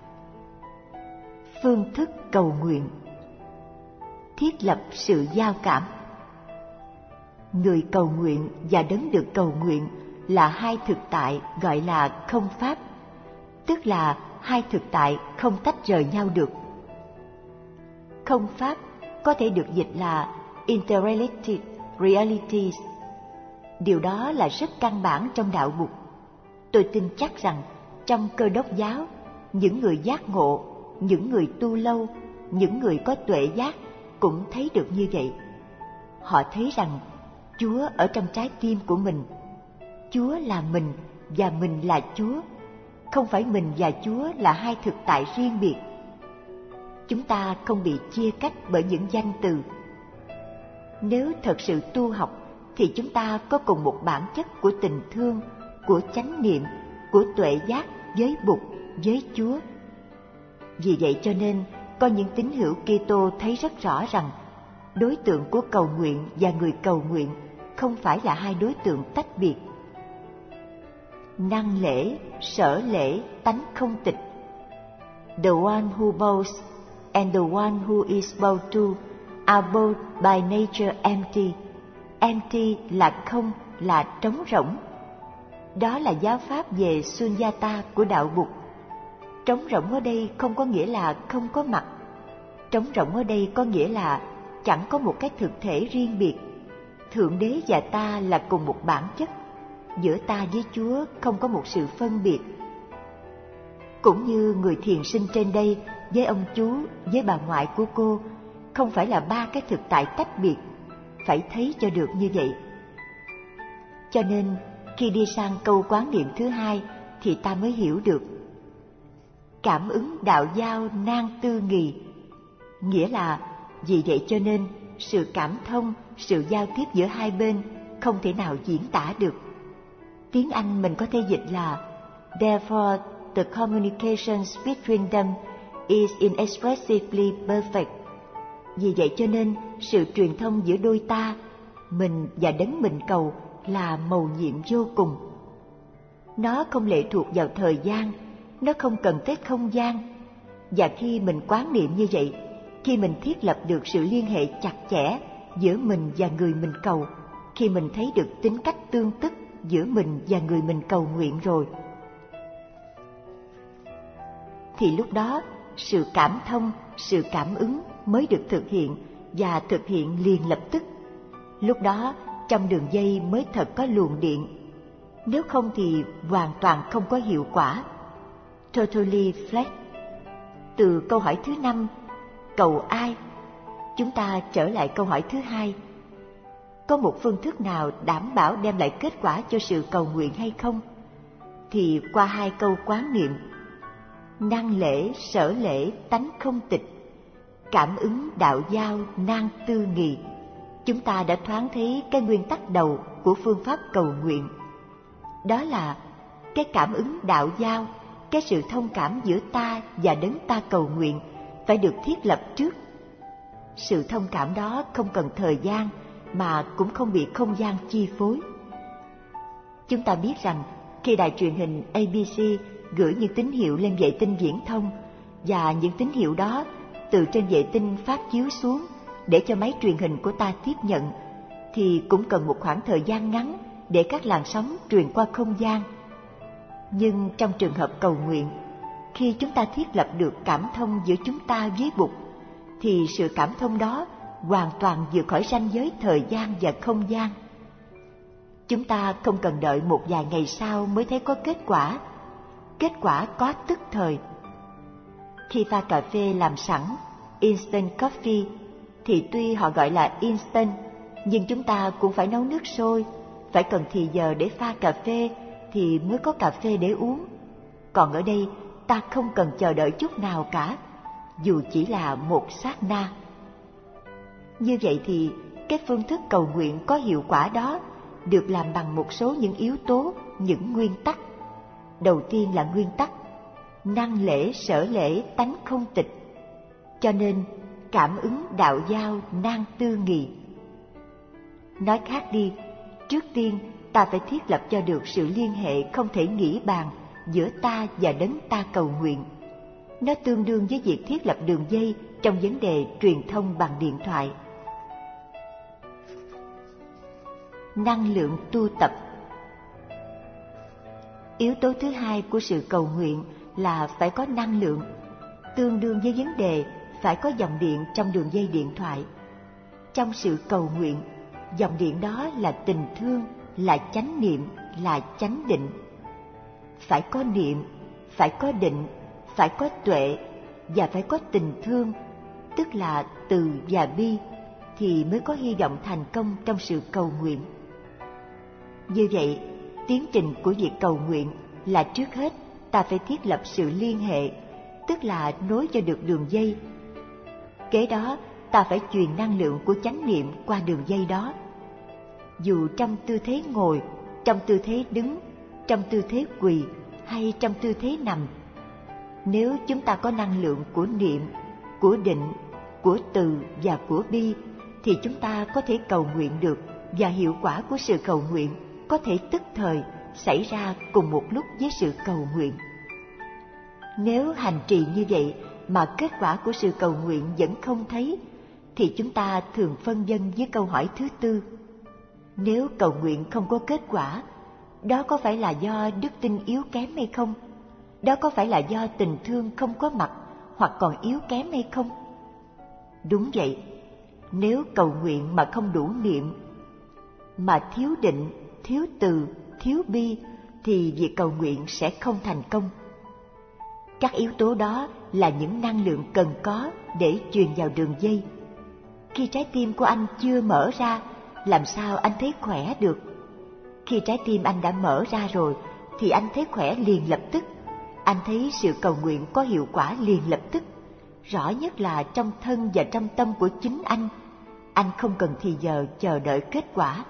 Phương thức cầu nguyện. Thiết lập sự giao cảm. Người cầu nguyện và đấng được cầu nguyện là hai thực tại gọi là không pháp, tức là hai thực tại không tách rời nhau được. Không pháp có thể được dịch là interrelated realities. Điều đó là rất căn bản trong đạo Bụt. Tôi tin chắc rằng trong Cơ Đốc giáo, những người giác ngộ, những người tu lâu, những người có tuệ giác cũng thấy được như vậy. Họ thấy rằng Chúa ở trong trái tim của mình. Chúa là mình và mình là Chúa, không phải mình và Chúa là hai thực tại riêng biệt. Chúng ta không bị chia cách bởi những danh từ. Nếu thật sự tu học thì chúng ta có cùng một bản chất của tình thương, của chánh niệm, của tuệ giác với Bụt, với Chúa. Vì vậy cho nên có những tín hữu Kitô thấy rất rõ rằng đối tượng của cầu nguyện và người cầu nguyện không phải là hai đối tượng tách biệt. Năng lễ, sở lễ, tánh không tịch. The one who bows and the one who is bowed to are both by nature empty. Empty là không, là trống rỗng. Đó là giáo pháp về Sunyata của đạo Bụt. Trống rỗng ở đây không có nghĩa là không có mặt. Trống rỗng ở đây có nghĩa là chẳng có một cái thực thể riêng biệt. Thượng Đế và ta là cùng một bản chất. Giữa ta với Chúa không có một sự phân biệt. Cũng như người thiền sinh trên đây với ông chú, với bà ngoại của cô, không phải là ba cái thực tại tách biệt, phải thấy cho được như vậy. Cho nên khi đi sang câu quán niệm thứ hai thì ta mới hiểu được. Cảm ứng đạo giao nan tư nghì, nghĩa là vì vậy cho nên sự cảm thông, sự giao tiếp giữa hai bên không thể nào diễn tả được. Tiếng Anh mình có thể dịch là Therefore the communications between them is inexpressibly perfect. Vì vậy cho nên sự truyền thông giữa đôi ta, mình và đấng mình cầu là mầu nhiệm vô cùng. Nó không lệ thuộc vào thời gian, nó không cần tới không gian. Và khi mình quán niệm như vậy, khi mình thiết lập được sự liên hệ chặt chẽ giữa mình và người mình cầu, khi mình thấy được tính cách tương tức giữa mình và người mình cầu nguyện rồi, thì lúc đó sự cảm thông, sự cảm ứng mới được thực hiện và thực hiện liền lập tức. Lúc đó trong đường dây mới thật có luồng điện. Nếu không thì hoàn toàn không có hiệu quả. Totally flat. Từ câu hỏi thứ năm, cầu ai? Chúng ta trở lại câu hỏi thứ hai. Có một phương thức nào đảm bảo đem lại kết quả cho sự cầu nguyện hay không? Thì qua hai câu quán niệm, năng lễ, sở lễ, tánh không tịch, cảm ứng đạo giao, nan tư nghì, chúng ta đã thoáng thấy cái nguyên tắc đầu của phương pháp cầu nguyện. Đó là cái cảm ứng đạo giao, cái sự thông cảm giữa ta và đấng ta cầu nguyện phải được thiết lập trước. Sự thông cảm đó không cần thời gian mà cũng không bị không gian chi phối. Chúng ta biết rằng khi đài truyền hình a bê xê gửi những tín hiệu lên vệ tinh viễn thông và những tín hiệu đó từ trên vệ tinh phát chiếu xuống để cho máy truyền hình của ta tiếp nhận, thì cũng cần một khoảng thời gian ngắn để các làn sóng truyền qua không gian. Nhưng trong trường hợp cầu nguyện, khi chúng ta thiết lập được cảm thông giữa chúng ta với Bụt, thì sự cảm thông đó hoàn toàn vượt khỏi ranh giới thời gian và không gian. Chúng ta không cần đợi một vài ngày sau mới thấy có kết quả. Kết quả có tức thời. Khi pha cà phê làm sẵn, instant coffee, thì tuy họ gọi là instant, nhưng chúng ta cũng phải nấu nước sôi, phải cần thì giờ để pha cà phê thì mới có cà phê để uống. Còn ở đây, ta không cần chờ đợi chút nào cả, dù chỉ là một sát na. Như vậy thì cái phương thức cầu nguyện có hiệu quả đó được làm bằng một số những yếu tố, những nguyên tắc. Đầu tiên là nguyên tắc năng lễ, sở lễ, tánh không tịch. Cho nên cảm ứng đạo giao nan tư nghì. Nói khác đi, trước tiên ta phải thiết lập cho được sự liên hệ không thể nghĩ bàn giữa ta và đấng ta cầu nguyện. Nó tương đương với việc thiết lập đường dây trong vấn đề truyền thông bằng điện thoại. Năng lượng tu tập. Yếu tố thứ hai của sự cầu nguyện là phải có năng lượng, tương đương với vấn đề phải có dòng điện trong đường dây điện thoại. Trong sự cầu nguyện, dòng điện đó là tình thương, là chánh niệm, là chánh định. Phải có niệm, phải có định, phải có tuệ và phải có tình thương, tức là từ và bi, thì mới có hy vọng thành công trong sự cầu nguyện. Như vậy, tiến trình của việc cầu nguyện là trước hết ta phải thiết lập sự liên hệ, tức là nối cho được đường dây. Kế đó, ta phải truyền năng lượng của chánh niệm qua đường dây đó. Dù trong tư thế ngồi, trong tư thế đứng, trong tư thế quỳ hay trong tư thế nằm, nếu chúng ta có năng lượng của niệm, của định, của từ và của bi, thì chúng ta có thể cầu nguyện được, và hiệu quả của sự cầu nguyện có thể tức thời xảy ra cùng một lúc với sự cầu nguyện. Nếu hành trì như vậy mà kết quả của sự cầu nguyện vẫn không thấy, thì chúng ta thường phân vân với câu hỏi thứ tư. Nếu cầu nguyện không có kết quả, đó có phải là do đức tin yếu kém hay không? Đó có phải là do tình thương không có mặt hoặc còn yếu kém hay không? Đúng vậy, nếu cầu nguyện mà không đủ niệm, mà thiếu định, thiếu từ, thiếu bi, thì việc cầu nguyện sẽ không thành công. Các yếu tố đó là những năng lượng cần có để truyền vào đường dây. Khi trái tim của anh chưa mở ra, làm sao anh thấy khỏe được? Khi trái tim anh đã mở ra rồi, thì anh thấy khỏe liền lập tức. Anh thấy sự cầu nguyện có hiệu quả liền lập tức. Rõ nhất là trong thân và trong tâm của chính anh. Anh không cần thì giờ chờ đợi kết quả.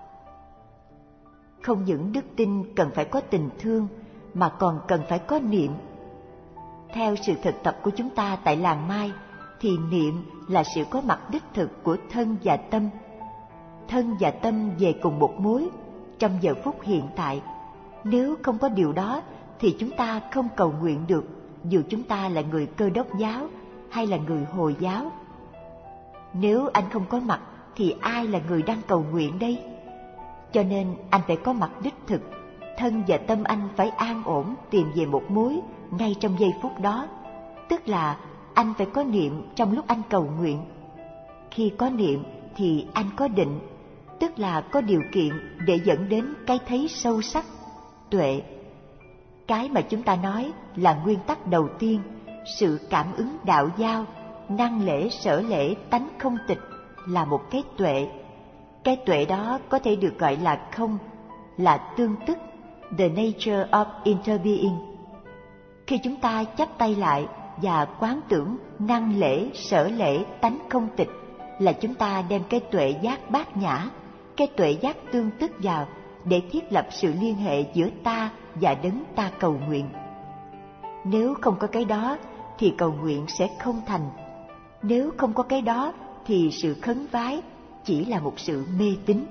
Không những đức tin cần phải có tình thương, mà còn cần phải có niệm. Theo sự thực tập của chúng ta tại làng Mai, thì niệm là sự có mặt đích thực của thân và tâm. Thân và tâm về cùng một mối, trong giờ phút hiện tại. Nếu không có điều đó, thì chúng ta không cầu nguyện được, dù chúng ta là người Cơ Đốc giáo hay là người Hồi giáo. Nếu anh không có mặt, thì ai là người đang cầu nguyện đây? Cho nên anh phải có mặt đích thực, thân và tâm anh phải an ổn tìm về một mối ngay trong giây phút đó. Tức là anh phải có niệm trong lúc anh cầu nguyện. Khi có niệm thì anh có định, tức là có điều kiện để dẫn đến cái thấy sâu sắc, tuệ. Cái mà chúng ta nói là nguyên tắc đầu tiên, sự cảm ứng đạo giao, năng lễ sở lễ tánh không tịch, là một cái tuệ. Cái tuệ đó có thể được gọi là không, là tương tức, the nature of interbeing. Khi chúng ta chắp tay lại và quán tưởng năng lễ sở lễ tánh không tịch, là chúng ta đem cái tuệ giác bát nhã, cái tuệ giác tương tức vào để thiết lập sự liên hệ giữa ta và đấng ta cầu nguyện. Nếu không có cái đó thì cầu nguyện sẽ không thành. Nếu không có cái đó thì sự khấn vái chỉ là một sự mê tín.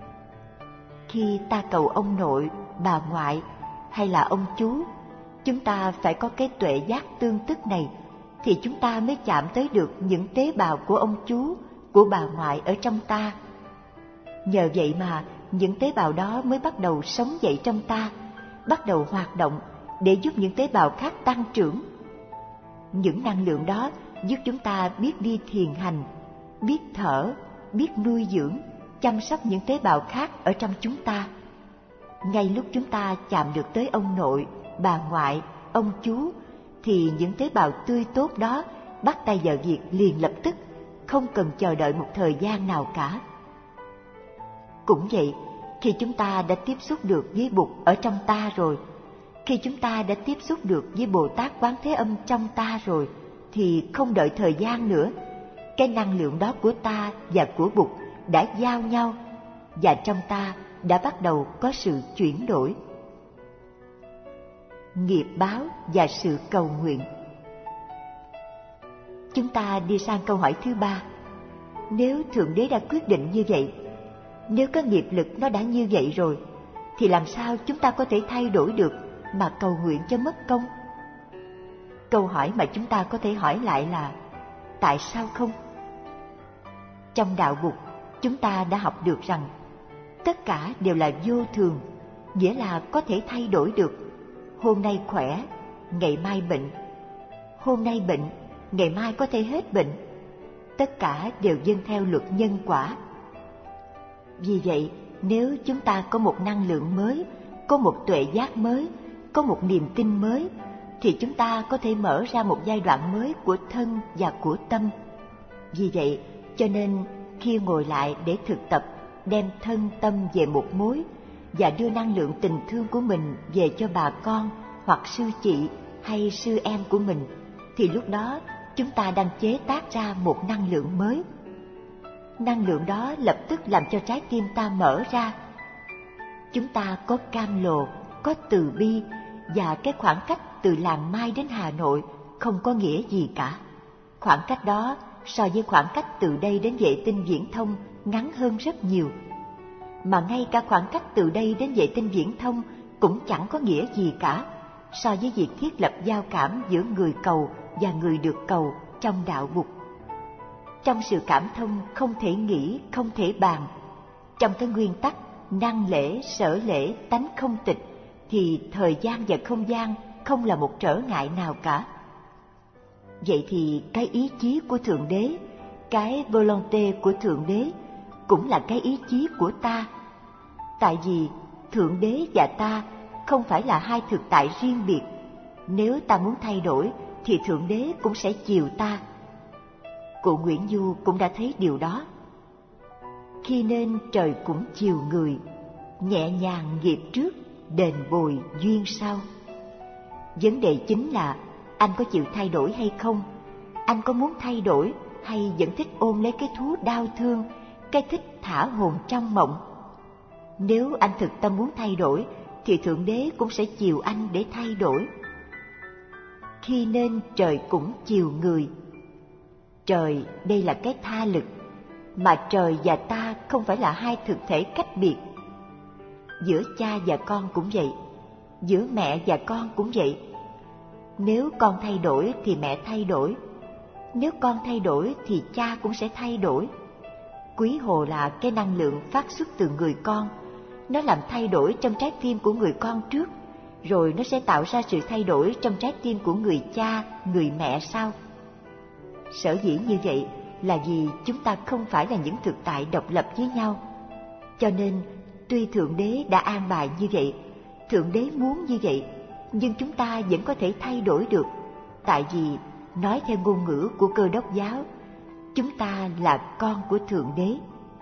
Khi ta cầu ông nội, bà ngoại hay là ông chú, chúng ta phải có cái tuệ giác tương tức này, thì chúng ta mới chạm tới được những tế bào của ông chú, của bà ngoại ở trong ta. Nhờ vậy mà những tế bào đó mới bắt đầu sống dậy trong ta, bắt đầu hoạt động để giúp những tế bào khác tăng trưởng. Những năng lượng đó giúp chúng ta biết đi thiền hành, biết thở, biết nuôi dưỡng, chăm sóc những tế bào khác ở trong chúng ta. Ngay lúc chúng ta chạm được tới ông nội, bà ngoại, ông chú, thì những tế bào tươi tốt đó bắt tay vào việc liền lập tức, không cần chờ đợi một thời gian nào cả. Cũng vậy, khi chúng ta đã tiếp xúc được với Bụt ở trong ta rồi, khi chúng ta đã tiếp xúc được với Bồ Tát Quán Thế Âm trong ta rồi, thì không đợi thời gian nữa. Cái năng lượng đó của ta và của Bụt đã giao nhau, và trong ta đã bắt đầu có sự chuyển đổi. Nghiệp báo và sự cầu nguyện. Chúng ta đi sang câu hỏi thứ ba. Nếu Thượng Đế đã quyết định như vậy, nếu có nghiệp lực nó đã như vậy rồi, thì làm sao chúng ta có thể thay đổi được mà cầu nguyện cho mất công? Câu hỏi mà chúng ta có thể hỏi lại là tại sao không? Trong đạo Bụt, chúng ta đã học được rằng tất cả đều là vô thường, nghĩa là có thể thay đổi được. Hôm nay khỏe, ngày mai bệnh. Hôm nay bệnh, ngày mai có thể hết bệnh. Tất cả đều dâng theo luật nhân quả. Vì vậy, nếu chúng ta có một năng lượng mới, có một tuệ giác mới, có một niềm tin mới, thì chúng ta có thể mở ra một giai đoạn mới của thân và của tâm. Vì vậy, cho nên khi ngồi lại để thực tập đem thân tâm về một mối, và đưa năng lượng tình thương của mình về cho bà con hoặc sư chị hay sư em của mình, thì lúc đó chúng ta đang chế tác ra một năng lượng mới. Năng lượng đó lập tức làm cho trái tim ta mở ra. Chúng ta có cam lộ, có từ bi, và cái khoảng cách từ làng Mai đến Hà Nội không có nghĩa gì cả. Khoảng cách đó so với khoảng cách từ đây đến vệ tinh viễn thông ngắn hơn rất nhiều. Mà ngay cả khoảng cách từ đây đến vệ tinh viễn thông cũng chẳng có nghĩa gì cả so với việc thiết lập giao cảm giữa người cầu và người được cầu trong đạo Bụt. Trong sự cảm thông không thể nghĩ, không thể bàn, trong cái nguyên tắc năng lễ, sở lễ, tánh không tịch, thì thời gian và không gian không là một trở ngại nào cả. Vậy thì cái ý chí của Thượng Đế, cái volonté của Thượng Đế cũng là cái ý chí của ta. Tại vì Thượng Đế và ta không phải là hai thực tại riêng biệt. Nếu ta muốn thay đổi thì Thượng Đế cũng sẽ chiều ta. Cụ Nguyễn Du cũng đã thấy điều đó. Khi nên trời cũng chiều người, nhẹ nhàng nghiệp trước, đền bồi duyên sau. Vấn đề chính là anh có chịu thay đổi hay không? Anh có muốn thay đổi hay vẫn thích ôm lấy cái thú đau thương, cái thích thả hồn trong mộng? Nếu anh thực tâm muốn thay đổi thì Thượng Đế cũng sẽ chiều anh để thay đổi. Khi nên trời cũng chiều người. Trời đây là cái tha lực, mà trời và ta không phải là hai thực thể cách biệt. Giữa cha và con cũng vậy, giữa mẹ và con cũng vậy. Nếu con thay đổi thì mẹ thay đổi, nếu con thay đổi thì cha cũng sẽ thay đổi. Quý hồ là cái năng lượng phát xuất từ người con, nó làm thay đổi trong trái tim của người con trước, rồi nó sẽ tạo ra sự thay đổi trong trái tim của người cha, người mẹ sau. Sở dĩ như vậy là vì chúng ta không phải là những thực tại độc lập với nhau. Cho nên, tuy Thượng Đế đã an bài như vậy, Thượng Đế muốn như vậy, nhưng chúng ta vẫn có thể thay đổi được. Tại vì, nói theo ngôn ngữ của Cơ Đốc giáo, chúng ta là con của Thượng Đế.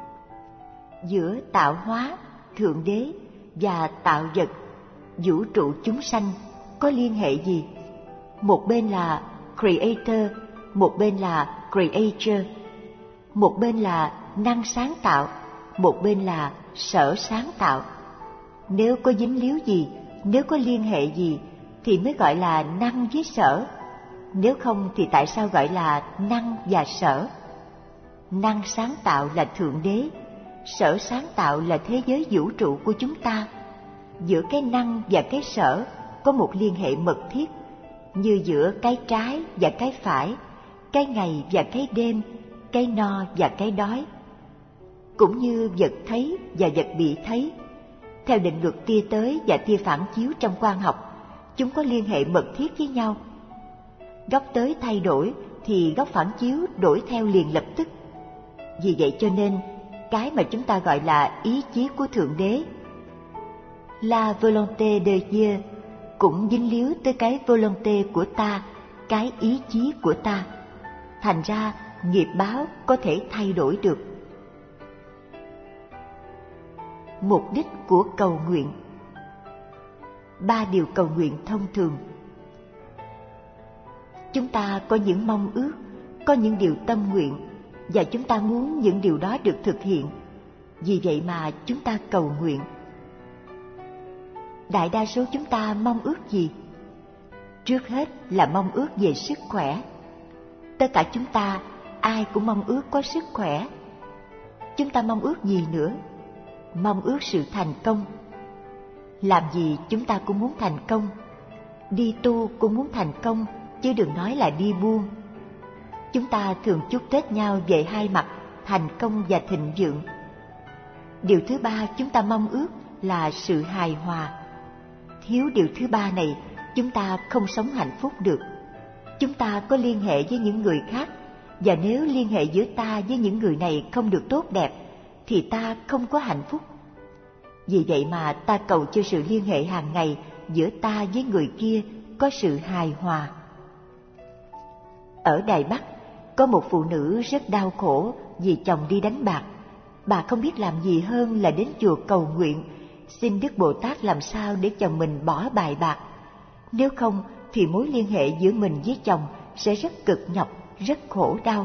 Giữa tạo hóa, Thượng Đế và tạo vật, vũ trụ chúng sanh có liên hệ gì? Một bên là Creator, một bên là Creature. Một bên là năng sáng tạo, một bên là sở sáng tạo. Nếu có dính líu gì, nếu có liên hệ gì thì mới gọi là năng với sở. Nếu không thì tại sao gọi là năng và sở? Năng sáng tạo là Thượng Đế, sở sáng tạo là thế giới vũ trụ của chúng ta. Giữa cái năng và cái sở có một liên hệ mật thiết, như giữa cái trái và cái phải, cái ngày và cái đêm, cái no và cái đói. Cũng như vật thấy và vật bị thấy. Theo định luật tia tới và tia phản chiếu trong quang học, chúng có liên hệ mật thiết với nhau. Góc tới thay đổi thì góc phản chiếu đổi theo liền lập tức. Vì vậy cho nên, cái mà chúng ta gọi là ý chí của Thượng Đế, La volonté de Dieu, cũng dính líu tới cái volonté của ta, cái ý chí của ta. Thành ra, nghiệp báo có thể thay đổi được. Mục đích của cầu nguyện. Ba điều cầu nguyện thông thường. Chúng ta có những mong ước, có những điều tâm nguyện, và chúng ta muốn những điều đó được thực hiện. Vì vậy mà chúng ta cầu nguyện. Đại đa số chúng ta mong ước gì? Trước hết là mong ước về sức khỏe. Tất cả chúng ta, ai cũng mong ước có sức khỏe. Chúng ta mong ước gì nữa? Mong ước sự thành công. Làm gì chúng ta cũng muốn thành công. Đi tu cũng muốn thành công, chứ đừng nói là đi buôn. Chúng ta thường chúc Tết nhau về hai mặt, thành công và thịnh vượng. Điều thứ ba chúng ta mong ước là sự hài hòa. Thiếu điều thứ ba này, chúng ta không sống hạnh phúc được. Chúng ta có liên hệ với những người khác, và nếu liên hệ giữa ta với những người này không được tốt đẹp, thì ta không có hạnh phúc. Vì vậy mà ta cầu cho sự liên hệ hàng ngày giữa ta với người kia có sự hài hòa. Ở Đài Bắc, có một phụ nữ rất đau khổ vì chồng đi đánh bạc. Bà không biết làm gì hơn là đến chùa cầu nguyện, xin Đức Bồ Tát làm sao để chồng mình bỏ bài bạc. Nếu không thì mối liên hệ giữa mình với chồng sẽ rất cực nhọc, rất khổ đau.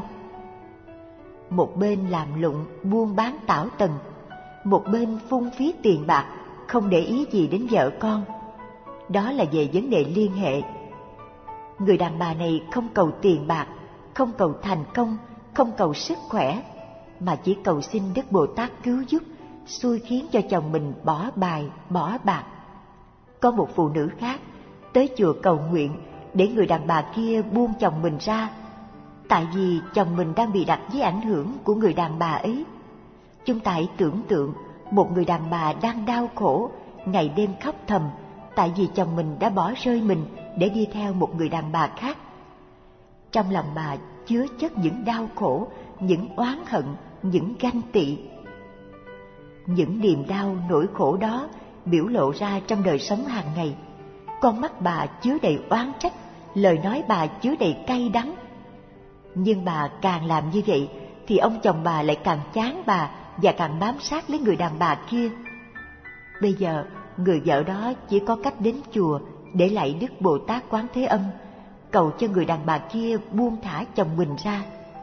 Một bên làm lụng buôn bán tảo tần, một bên phung phí tiền bạc, không để ý gì đến vợ con. Đó là về vấn đề liên hệ. Người đàn bà này không cầu tiền bạc, không cầu thành công, không cầu sức khỏe, mà chỉ cầu xin Đức Bồ Tát cứu giúp, xui khiến cho chồng mình bỏ bài, bỏ bạc. Có một phụ nữ khác tới chùa cầu nguyện để người đàn bà kia buông chồng mình ra, tại vì chồng mình đang bị đặt dưới ảnh hưởng của người đàn bà ấy. Chúng ta hãy tưởng tượng một người đàn bà đang đau khổ, ngày đêm khóc thầm, tại vì chồng mình đã bỏ rơi mình để đi theo một người đàn bà khác. Trong lòng bà chứa chất những đau khổ, những oán hận, những ganh tị. Những niềm đau nỗi khổ đó biểu lộ ra trong đời sống hàng ngày. Con mắt bà chứa đầy oán trách, lời nói bà chứa đầy cay đắng. Nhưng bà càng làm như vậy thì ông chồng bà lại càng chán bà và càng bám sát lấy người đàn bà kia. Bây giờ người vợ đó chỉ có cách đến chùa để lạy Đức Bồ Tát Quán Thế Âm, cầu cho người đàn bà kia buông thả chồng mình ra.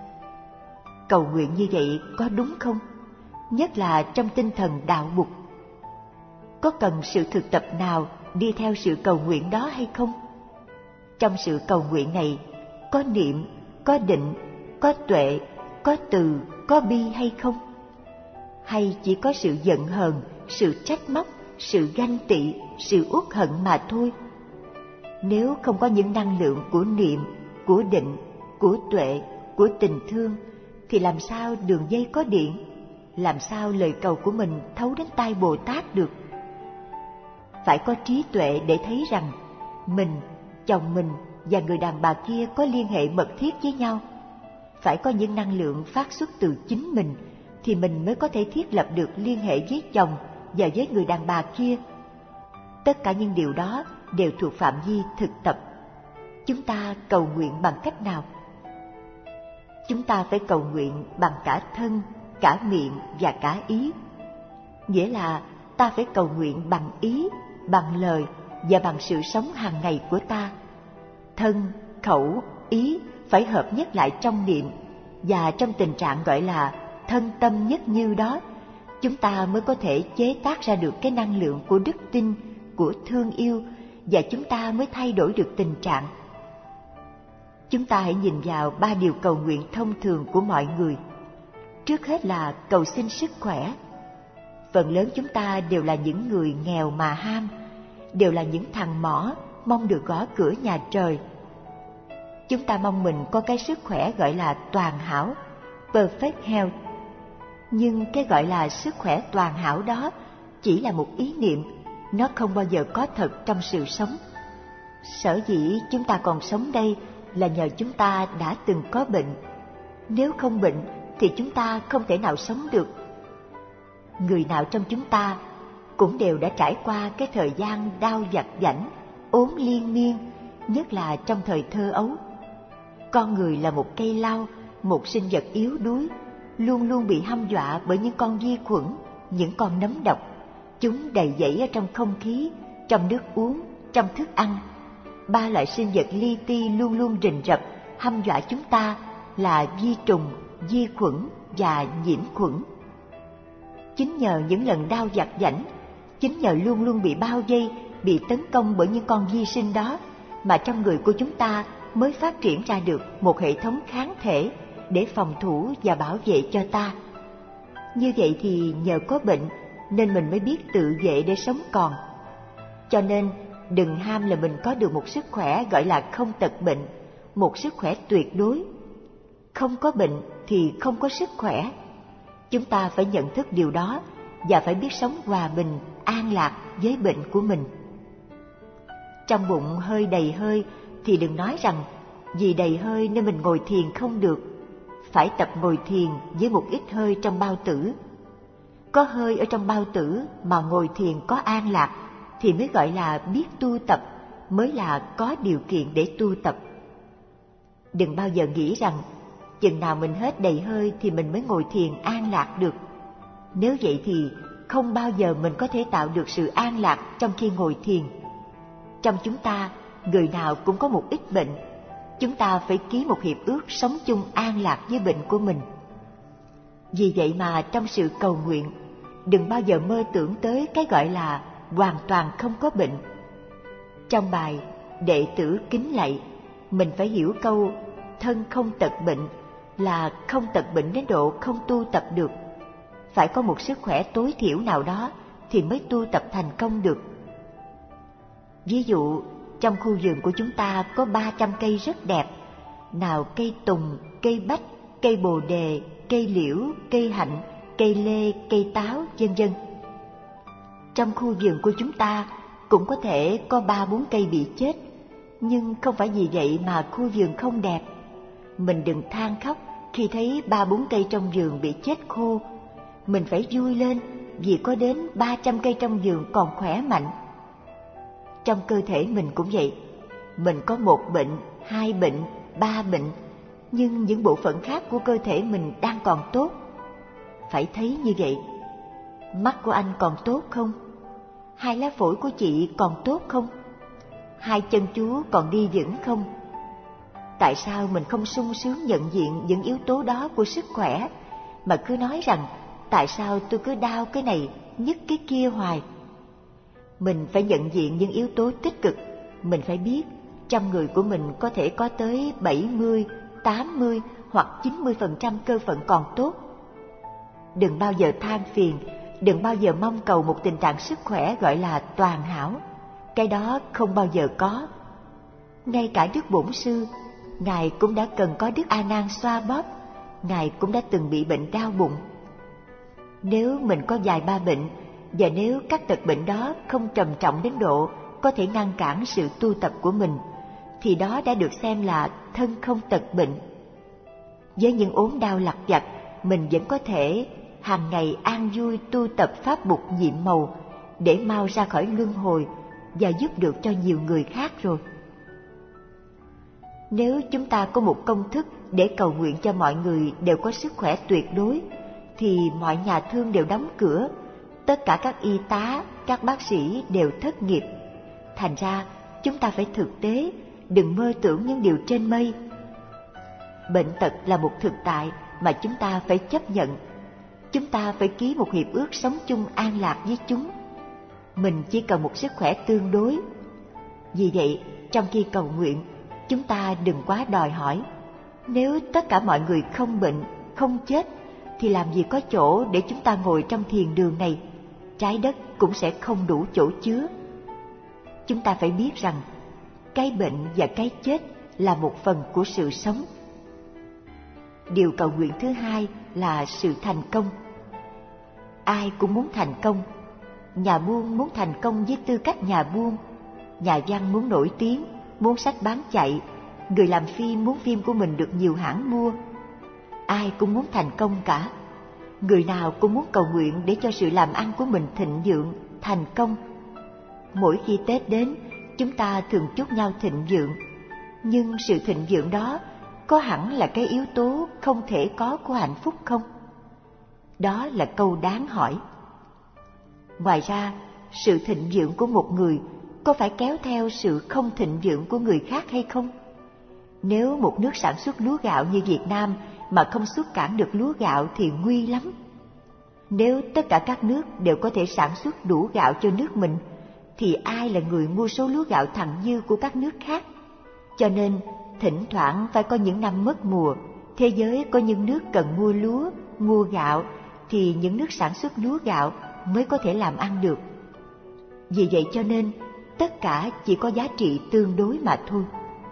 Cầu nguyện như vậy có đúng không? Nhất là trong tinh thần đạo mục. Có cần sự thực tập nào đi theo sự cầu nguyện đó hay không? Trong sự cầu nguyện này có niệm, có định, có tuệ, có từ, có bi hay không? Hay chỉ có sự giận hờn, sự trách móc, sự ganh tị, sự uất hận mà thôi? Nếu không có những năng lượng của niệm, của định, của tuệ, của tình thương, thì làm sao đường dây có điện? Làm sao lời cầu của mình thấu đến tai Bồ Tát được? Phải có trí tuệ để thấy rằng mình, chồng mình và người đàn bà kia có liên hệ mật thiết với nhau. Phải có những năng lượng phát xuất từ chính mình thì mình mới có thể thiết lập được liên hệ với chồng và với người đàn bà kia. Tất cả những điều đó đều thuộc phạm vi thực tập. Chúng ta cầu nguyện bằng cách nào? Chúng ta phải cầu nguyện bằng cả thân, cả miệng và cả ý. Nghĩa là ta phải cầu nguyện bằng ý, bằng lời và bằng sự sống hàng ngày của ta. Thân, khẩu, ý phải hợp nhất lại trong niệm, và trong tình trạng gọi là thân tâm nhất như đó, chúng ta mới có thể chế tác ra được cái năng lượng của đức tin, của thương yêu, và chúng ta mới thay đổi được tình trạng. Chúng ta hãy nhìn vào ba điều cầu nguyện thông thường của mọi người. Trước hết là cầu xin sức khỏe. Phần lớn chúng ta đều là những người nghèo mà ham, đều là những thằng mỏ mong được gõ cửa nhà trời. Chúng ta mong mình có cái sức khỏe gọi là toàn hảo, perfect health. Nhưng cái gọi là sức khỏe toàn hảo đó chỉ là một ý niệm, nó không bao giờ có thật trong sự sống. Sở dĩ chúng ta còn sống đây là nhờ chúng ta đã từng có bệnh. Nếu không bệnh thì chúng ta không thể nào sống được. Người nào trong chúng ta cũng đều đã trải qua cái thời gian đau vặt vãnh, ốm liên miên, nhất là trong thời thơ ấu. Con người là một cây lau, một sinh vật yếu đuối, luôn luôn bị hăm dọa bởi những con vi khuẩn, những con nấm độc. Chúng đầy dẫy ở trong không khí, trong nước uống, trong thức ăn. Ba loại sinh vật li ti luôn luôn rình rập, hăm dọa chúng ta là vi trùng, vi khuẩn và nhiễm khuẩn. Chính nhờ những lần đau vặt vãnh, chính nhờ luôn luôn bị bao vây, bị tấn công bởi những con vi sinh đó, mà trong người của chúng ta mới phát triển ra được một hệ thống kháng thể để phòng thủ và bảo vệ cho ta. Như vậy thì nhờ có bệnh nên mình mới biết tự vệ để sống còn. Cho nên đừng ham là mình có được một sức khỏe gọi là không tật bệnh, một sức khỏe tuyệt đối. Không có bệnh thì không có sức khỏe. Chúng ta phải nhận thức điều đó và phải biết sống hòa bình, an lạc với bệnh của mình. Trong bụng hơi đầy hơi thì đừng nói rằng vì đầy hơi nên mình ngồi thiền không được. Phải tập ngồi thiền với một ít hơi trong bao tử. Có hơi ở trong bao tử mà ngồi thiền có an lạc thì mới gọi là biết tu tập, mới là có điều kiện để tu tập. Đừng bao giờ nghĩ rằng chừng nào mình hết đầy hơi thì mình mới ngồi thiền an lạc được. Nếu vậy thì không bao giờ mình có thể tạo được sự an lạc trong khi ngồi thiền. Trong chúng ta, người nào cũng có một ít bệnh. Chúng ta phải ký một hiệp ước sống chung an lạc với bệnh của mình. Vì vậy mà trong sự cầu nguyện, đừng bao giờ mơ tưởng tới cái gọi là hoàn toàn không có bệnh. Trong bài Đệ tử kính lạy, mình phải hiểu câu thân không tật bệnh là không tật bệnh đến độ không tu tập được. Phải có một sức khỏe tối thiểu nào đó thì mới tu tập thành công được. Ví dụ, trong khu vườn của chúng ta có ba trăm cây rất đẹp, nào cây tùng, cây bách, cây bồ đề, cây liễu, cây hạnh, cây lê, cây táo, vân vân. Trong khu vườn của chúng ta cũng có thể có ba bốn cây bị chết, nhưng không phải vì vậy mà khu vườn không đẹp. Mình đừng than khóc khi thấy ba bốn cây trong vườn bị chết khô. Mình phải vui lên vì có đến ba trăm cây trong vườn còn khỏe mạnh. Trong cơ thể mình cũng vậy. Mình có một bệnh, hai bệnh, ba bệnh, nhưng những bộ phận khác của cơ thể mình đang còn tốt. Phải thấy như vậy. Mắt của anh còn tốt không? Hai lá phổi của chị còn tốt không? Hai chân chúa còn đi vững không? Tại sao mình không sung sướng nhận diện những yếu tố đó của sức khỏe, mà cứ nói rằng tại sao tôi cứ đau cái này, nhức cái kia hoài? Mình phải nhận diện những yếu tố tích cực. Mình phải biết trong người của mình có thể có tới bảy mươi, tám mươi hoặc chín mươi phần trăm cơ phận còn tốt. Đừng bao giờ than phiền, đừng bao giờ mong cầu một tình trạng sức khỏe gọi là toàn hảo. Cái đó không bao giờ có. Ngay cả Đức Bổn Sư, Ngài cũng đã cần có Đức A Nan xoa bóp. Ngài cũng đã từng bị bệnh đau bụng. Nếu mình có vài ba bệnh, và nếu các tật bệnh đó không trầm trọng đến độ có thể ngăn cản sự tu tập của mình, thì đó đã được xem là thân không tật bệnh. Với những ốm đau lặt vặt, mình vẫn có thể hàng ngày an vui tu tập pháp bụt nhiệm màu để mau ra khỏi luân hồi và giúp được cho nhiều người khác rồi. Nếu chúng ta có một công thức để cầu nguyện cho mọi người đều có sức khỏe tuyệt đối, thì mọi nhà thương đều đóng cửa, tất cả các y tá, các bác sĩ đều thất nghiệp. Thành ra, chúng ta phải thực tế, đừng mơ tưởng những điều trên mây. Bệnh tật là một thực tại mà chúng ta phải chấp nhận. Chúng ta phải ký một hiệp ước sống chung an lạc với chúng. Mình chỉ cần một sức khỏe tương đối. Vì vậy, trong khi cầu nguyện, chúng ta đừng quá đòi hỏi. Nếu tất cả mọi người không bệnh, không chết, thì làm gì có chỗ để chúng ta ngồi trong thiền đường này. Trái đất cũng sẽ không đủ chỗ chứa. Chúng ta phải biết rằng cái bệnh và cái chết là một phần của sự sống. Điều cầu nguyện thứ hai là sự thành công. Ai cũng muốn thành công. Nhà buôn muốn thành công với tư cách nhà buôn, nhà văn muốn nổi tiếng, muốn sách bán chạy, người làm phim muốn phim của mình được nhiều hãng mua. Ai cũng muốn thành công cả. Người nào cũng muốn cầu nguyện để cho sự làm ăn của mình thịnh vượng, thành công. Mỗi khi Tết đến, chúng ta thường chúc nhau thịnh vượng. Nhưng sự thịnh vượng đó có hẳn là cái yếu tố không thể có của hạnh phúc không? Đó là câu đáng hỏi. Ngoài ra, sự thịnh vượng của một người có phải kéo theo sự không thịnh vượng của người khác hay không? Nếu một nước sản xuất lúa gạo như Việt Nam mà không xuất cảng được lúa gạo thì nguy lắm. Nếu tất cả các nước đều có thể sản xuất đủ gạo cho nước mình, thì ai là người mua số lúa gạo thặng dư của các nước khác? Cho nên, thỉnh thoảng phải có những năm mất mùa, thế giới có những nước cần mua lúa, mua gạo, thì những nước sản xuất lúa gạo mới có thể làm ăn được. Vì vậy cho nên, tất cả chỉ có giá trị tương đối mà thôi.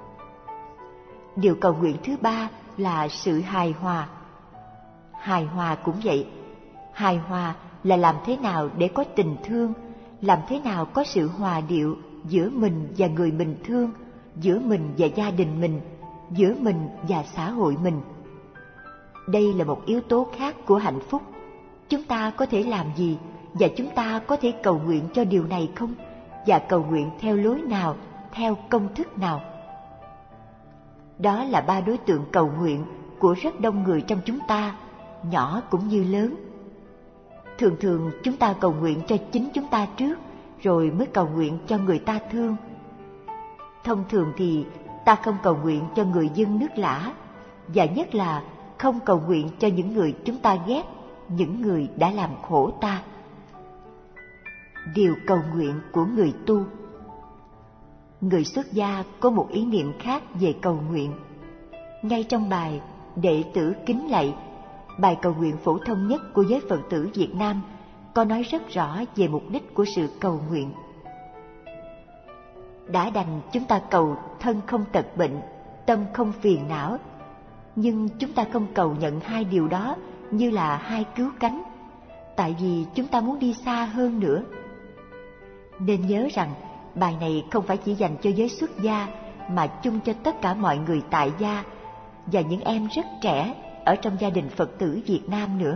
Điều cầu nguyện thứ ba là sự hài hòa. Hài hòa cũng vậy. Hài hòa là làm thế nào để có tình thương, làm thế nào có sự hòa điệu giữa mình và người mình thương, giữa mình và gia đình mình, giữa mình và xã hội mình. Đây là một yếu tố khác của hạnh phúc. Chúng ta có thể làm gì và chúng ta có thể cầu nguyện cho điều này không? Và cầu nguyện theo lối nào, theo công thức nào? Đó là ba đối tượng cầu nguyện của rất đông người trong chúng ta, nhỏ cũng như lớn. Thường thường chúng ta cầu nguyện cho chính chúng ta trước, rồi mới cầu nguyện cho người ta thương. Thông thường thì ta không cầu nguyện cho người dưng nước lã, và nhất là không cầu nguyện cho những người chúng ta ghét, những người đã làm khổ ta. Điều cầu nguyện của người tu. Người xuất gia có một ý niệm khác về cầu nguyện. Ngay trong bài Đệ tử kính lạy, bài cầu nguyện phổ thông nhất của giới Phật tử Việt Nam, có nói rất rõ về mục đích của sự cầu nguyện. Đã đành chúng ta cầu thân không tật bệnh, tâm không phiền não, nhưng chúng ta không cầu nhận hai điều đó như là hai cứu cánh, tại vì chúng ta muốn đi xa hơn nữa. Nên nhớ rằng bài này không phải chỉ dành cho giới xuất gia, mà chung cho tất cả mọi người tại gia và những em rất trẻ ở trong gia đình Phật tử Việt Nam nữa.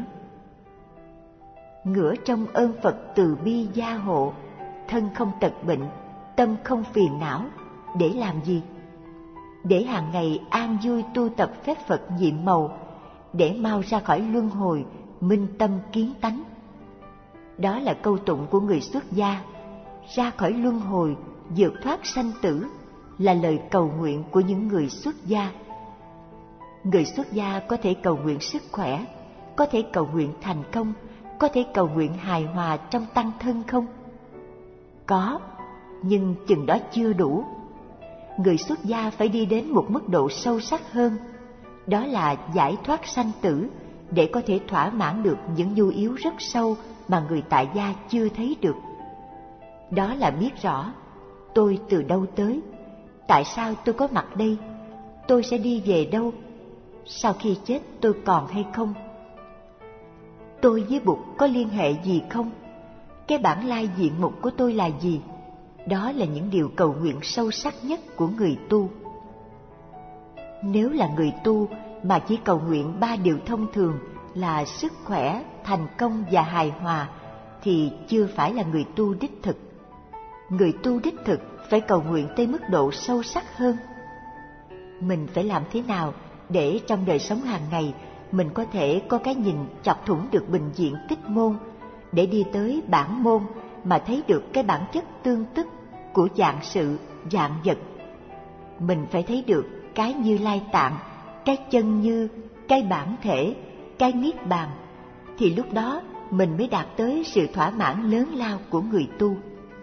Ngửa trong ơn Phật từ bi gia hộ, thân không tật bệnh, tâm không phiền não, để làm gì? Để hàng ngày an vui tu tập phép Phật nhiệm màu, để mau ra khỏi luân hồi, minh tâm kiến tánh. Đó là câu tụng của người xuất gia. Ra khỏi luân hồi, vượt thoát sanh tử là lời cầu nguyện của những người xuất gia. Người xuất gia có thể cầu nguyện sức khỏe, có thể cầu nguyện thành công, có thể cầu nguyện hài hòa trong tăng thân không? Có, nhưng chừng đó chưa đủ. Người xuất gia phải đi đến một mức độ sâu sắc hơn, đó là giải thoát sanh tử, để có thể thỏa mãn được những nhu yếu rất sâu mà người tại gia chưa thấy được. Đó là biết rõ tôi từ đâu tới, tại sao tôi có mặt đây, tôi sẽ đi về đâu, sau khi chết tôi còn hay không, tôi với Bụt có liên hệ gì không, cái bản lai diện mục của tôi là gì. Đó là những điều cầu nguyện sâu sắc nhất của người tu. Nếu là người tu mà chỉ cầu nguyện ba điều thông thường là sức khỏe, thành công và hài hòa, thì chưa phải là người tu đích thực. Người tu đích thực phải cầu nguyện tới mức độ sâu sắc hơn. Mình phải làm thế nào để trong đời sống hàng ngày mình có thể có cái nhìn chọc thủng được bình diện tích môn, để đi tới bản môn mà thấy được cái bản chất tương tức của vạn sự, vạn vật. Mình phải thấy được cái Như Lai Tạng, cái chân như, cái bản thể, cái niết bàn, thì lúc đó mình mới đạt tới sự thỏa mãn lớn lao của người tu.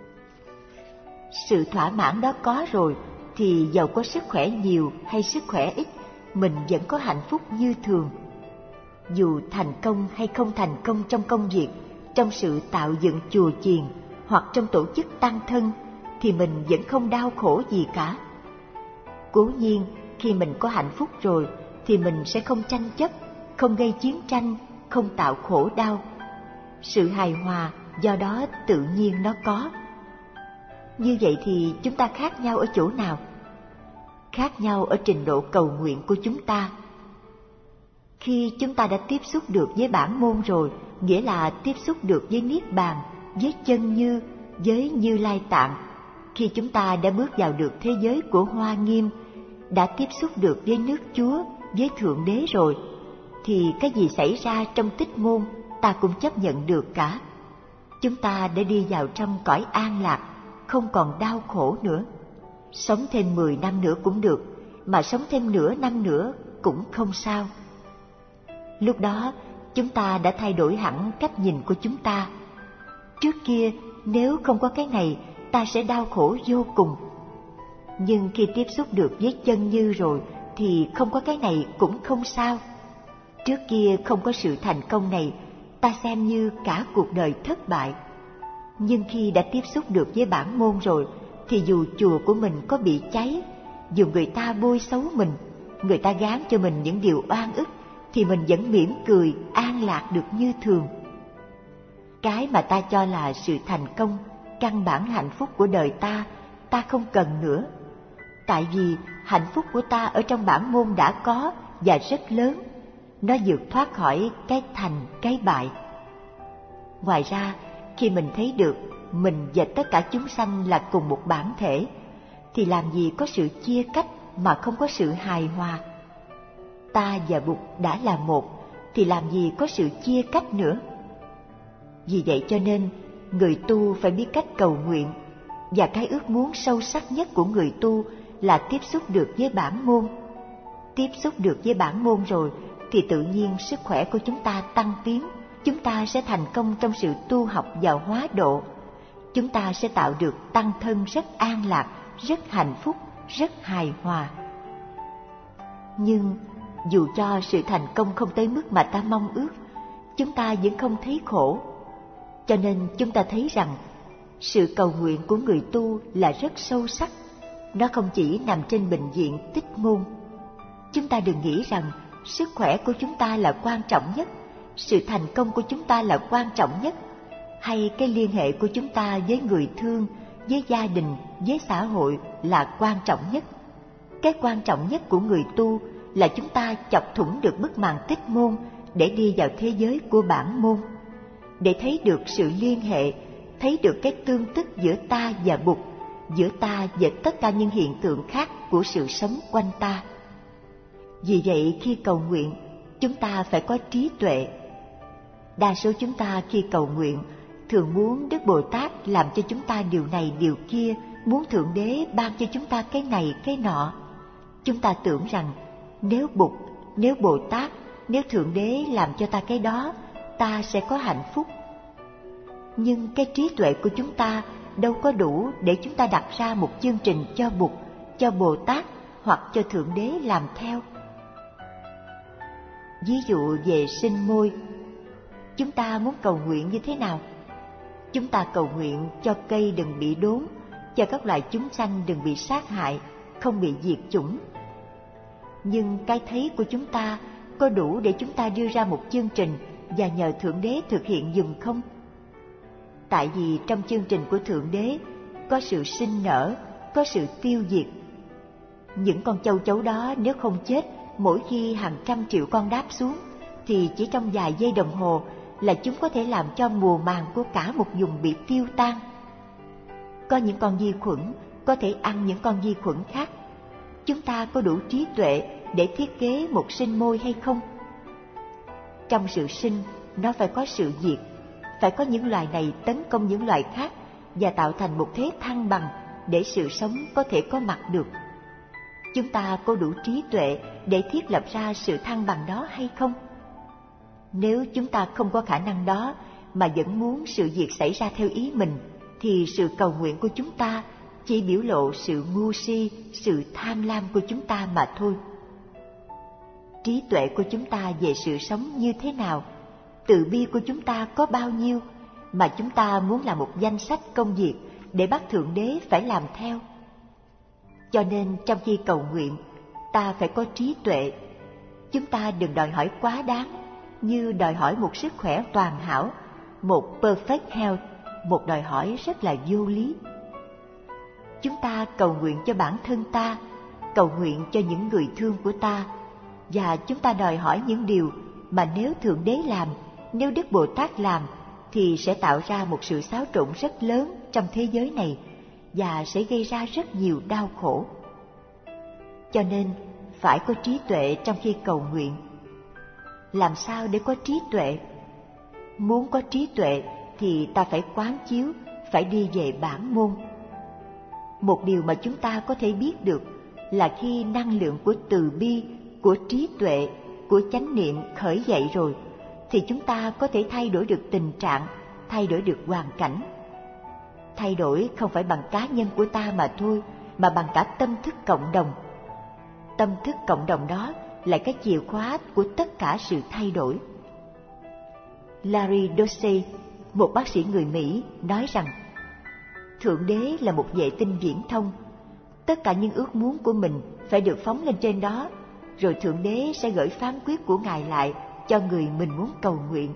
Sự thỏa mãn đó có rồi thì dầu có sức khỏe nhiều hay sức khỏe ít, mình vẫn có hạnh phúc như thường. Dù thành công hay không thành công trong công việc, trong sự tạo dựng chùa chiền hoặc trong tổ chức tăng thân, thì mình vẫn không đau khổ gì cả. Cố nhiên, khi mình có hạnh phúc rồi thì mình sẽ không tranh chấp, không gây chiến tranh, không tạo khổ đau. Sự hài hòa do đó tự nhiên nó có. Như vậy thì chúng ta khác nhau ở chỗ nào? Khác nhau ở trình độ cầu nguyện của chúng ta. Khi chúng ta đã tiếp xúc được với bản môn rồi, nghĩa là tiếp xúc được với Niết Bàn, với chân như, với Như Lai Tạng. Khi chúng ta đã bước vào được thế giới của Hoa Nghiêm, đã tiếp xúc được với nước Chúa, với Thượng Đế rồi, thì cái gì xảy ra trong tích môn ta cũng chấp nhận được cả. Chúng ta đã đi vào trong cõi an lạc, không còn đau khổ nữa. Sống thêm mười năm nữa cũng được, mà sống thêm nửa năm nữa cũng không sao. Lúc đó, chúng ta đã thay đổi hẳn cách nhìn của chúng ta. Trước kia, nếu không có cái này, ta sẽ đau khổ vô cùng. Nhưng khi tiếp xúc được với chân như rồi, thì không có cái này cũng không sao. Trước kia không có sự thành công này, ta xem như cả cuộc đời thất bại. Nhưng khi đã tiếp xúc được với bản môn rồi, thì dù chùa của mình có bị cháy, dù người ta bôi xấu mình, người ta gán cho mình những điều oan ức, thì mình vẫn mỉm cười, an lạc được như thường. Cái mà ta cho là sự thành công, căn bản hạnh phúc của đời ta, ta không cần nữa. Tại vì hạnh phúc của ta ở trong bản môn đã có và rất lớn, nó vượt thoát khỏi cái thành, cái bại. Ngoài ra, khi mình thấy được mình và tất cả chúng sanh là cùng một bản thể, thì làm gì có sự chia cách mà không có sự hài hòa. Ta và Bụt đã là một, thì làm gì có sự chia cách nữa. Vì vậy cho nên, người tu phải biết cách cầu nguyện, và cái ước muốn sâu sắc nhất của người tu là tiếp xúc được với bản môn. Tiếp xúc được với bản môn rồi thì tự nhiên sức khỏe của chúng ta tăng tiến, chúng ta sẽ thành công trong sự tu học và hóa độ. Chúng ta sẽ tạo được tăng thân rất an lạc, rất hạnh phúc, rất hài hòa. Nhưng dù cho sự thành công không tới mức mà ta mong ước, chúng ta vẫn không thấy khổ. Cho nên chúng ta thấy rằng sự cầu nguyện của người tu là rất sâu sắc. Nó không chỉ nằm trên bệnh viện tích môn. Chúng ta đừng nghĩ rằng sức khỏe của chúng ta là quan trọng nhất, sự thành công của chúng ta là quan trọng nhất, hay cái liên hệ của chúng ta với người thương, với gia đình, với xã hội là quan trọng nhất. Cái quan trọng nhất của người tu là chúng ta chọc thủng được bức màn tích môn để đi vào thế giới của bản môn, để thấy được sự liên hệ, thấy được cái tương tức giữa ta và Bụt, giữa ta và tất cả những hiện tượng khác của sự sống quanh ta. Vì vậy khi cầu nguyện, chúng ta phải có trí tuệ. Đa số chúng ta khi cầu nguyện thường muốn Đức Bồ Tát làm cho chúng ta điều này điều kia, muốn Thượng Đế ban cho chúng ta cái này cái nọ. Chúng ta tưởng rằng nếu Bụt, nếu Bồ Tát, nếu Thượng Đế làm cho ta cái đó, ta sẽ có hạnh phúc. Nhưng cái trí tuệ của chúng ta đâu có đủ để chúng ta đặt ra một chương trình cho Bụt, cho Bồ Tát hoặc cho Thượng Đế làm theo. Ví dụ về sinh môi, chúng ta muốn cầu nguyện như thế nào? Chúng ta cầu nguyện cho cây đừng bị đốn, cho các loài chúng sanh đừng bị sát hại, không bị diệt chủng. Nhưng cái thấy của chúng ta có đủ để chúng ta đưa ra một chương trình và nhờ Thượng Đế thực hiện giùm không? Tại vì trong chương trình của Thượng Đế có sự sinh nở, có sự tiêu diệt. Những con châu chấu đó nếu không chết mỗi khi hàng trăm triệu con đáp xuống, thì chỉ trong vài giây đồng hồ là chúng có thể làm cho mùa màng của cả một vùng bị tiêu tan. Có những con vi khuẩn có thể ăn những con vi khuẩn khác. Chúng ta có đủ trí tuệ để thiết kế một sinh môi hay không? Trong sự sinh, nó phải có sự diệt, phải có những loài này tấn công những loài khác và tạo thành một thế thăng bằng để sự sống có thể có mặt được. Chúng ta có đủ trí tuệ để thiết lập ra sự thăng bằng đó hay không? Nếu chúng ta không có khả năng đó mà vẫn muốn sự việc xảy ra theo ý mình, thì sự cầu nguyện của chúng ta chỉ biểu lộ sự ngu si, sự tham lam của chúng ta mà thôi. Trí tuệ của chúng ta về sự sống như thế nào, từ bi của chúng ta có bao nhiêu mà chúng ta muốn làm một danh sách công việc để bắt Thượng Đế phải làm theo. Cho nên trong khi cầu nguyện, ta phải có trí tuệ. Chúng ta đừng đòi hỏi quá đáng, như đòi hỏi một sức khỏe toàn hảo, một perfect health, một đòi hỏi rất là vô lý. Chúng ta cầu nguyện cho bản thân ta, cầu nguyện cho những người thương của ta, và chúng ta đòi hỏi những điều mà nếu Thượng Đế làm, nếu Đức Bồ Tát làm, thì sẽ tạo ra một sự xáo trộn rất lớn trong thế giới này và sẽ gây ra rất nhiều đau khổ. Cho nên phải có trí tuệ trong khi cầu nguyện. Làm sao để có trí tuệ? Muốn có trí tuệ thì ta phải quán chiếu, phải đi về bản môn. Một điều mà chúng ta có thể biết được là khi năng lượng của từ bi, của trí tuệ, của chánh niệm khởi dậy rồi, thì chúng ta có thể thay đổi được tình trạng, thay đổi được hoàn cảnh. Thay đổi không phải bằng cá nhân của ta mà thôi, mà bằng cả tâm thức cộng đồng. Tâm thức cộng đồng đó là cái chìa khóa của tất cả sự thay đổi. Larry Dossey, một bác sĩ người Mỹ, nói rằng Thượng Đế là một vệ tinh viễn thông. Tất cả những ước muốn của mình phải được phóng lên trên đó, rồi Thượng Đế sẽ gửi phán quyết của Ngài lại cho người mình muốn cầu nguyện.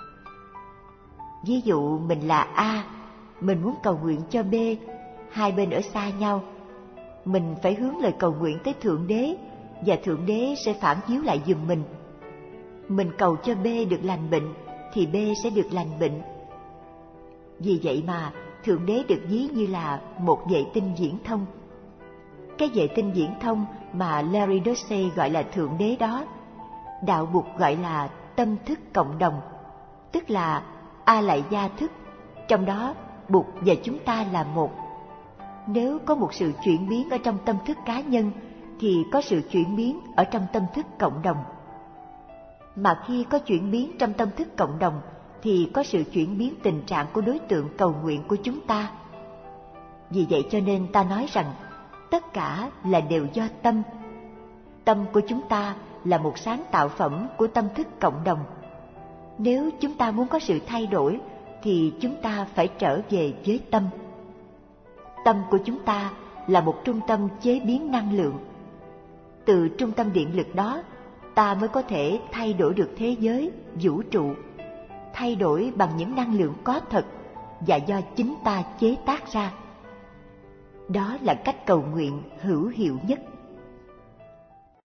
Ví dụ mình là A, mình muốn cầu nguyện cho B, hai bên ở xa nhau. Mình phải hướng lời cầu nguyện tới Thượng Đế, và Thượng Đế sẽ phản chiếu lại giùm mình. Mình cầu cho B được lành bệnh, thì B sẽ được lành bệnh. Vì vậy mà Thượng Đế được ví như là một vệ tinh viễn thông. Cái vệ tinh viễn thông mà Larry Dossey gọi là Thượng Đế đó, đạo Bụt gọi là tâm thức cộng đồng, tức là A Lại Gia thức, trong đó Bụt và chúng ta là một. Nếu có một sự chuyển biến ở trong tâm thức cá nhân, thì có sự chuyển biến ở trong tâm thức cộng đồng. Mà khi có chuyển biến trong tâm thức cộng đồng, thì có sự chuyển biến tình trạng của đối tượng cầu nguyện của chúng ta. Vì vậy cho nên ta nói rằng, tất cả là đều do tâm. Tâm của chúng ta là một sáng tạo phẩm của tâm thức cộng đồng. Nếu chúng ta muốn có sự thay đổi, thì chúng ta phải trở về với tâm. Tâm của chúng ta là một trung tâm chế biến năng lượng. Từ trung tâm điện lực đó, ta mới có thể thay đổi được thế giới, vũ trụ, thay đổi bằng những năng lượng có thật và do chính ta chế tác ra. Đó là cách cầu nguyện hữu hiệu nhất.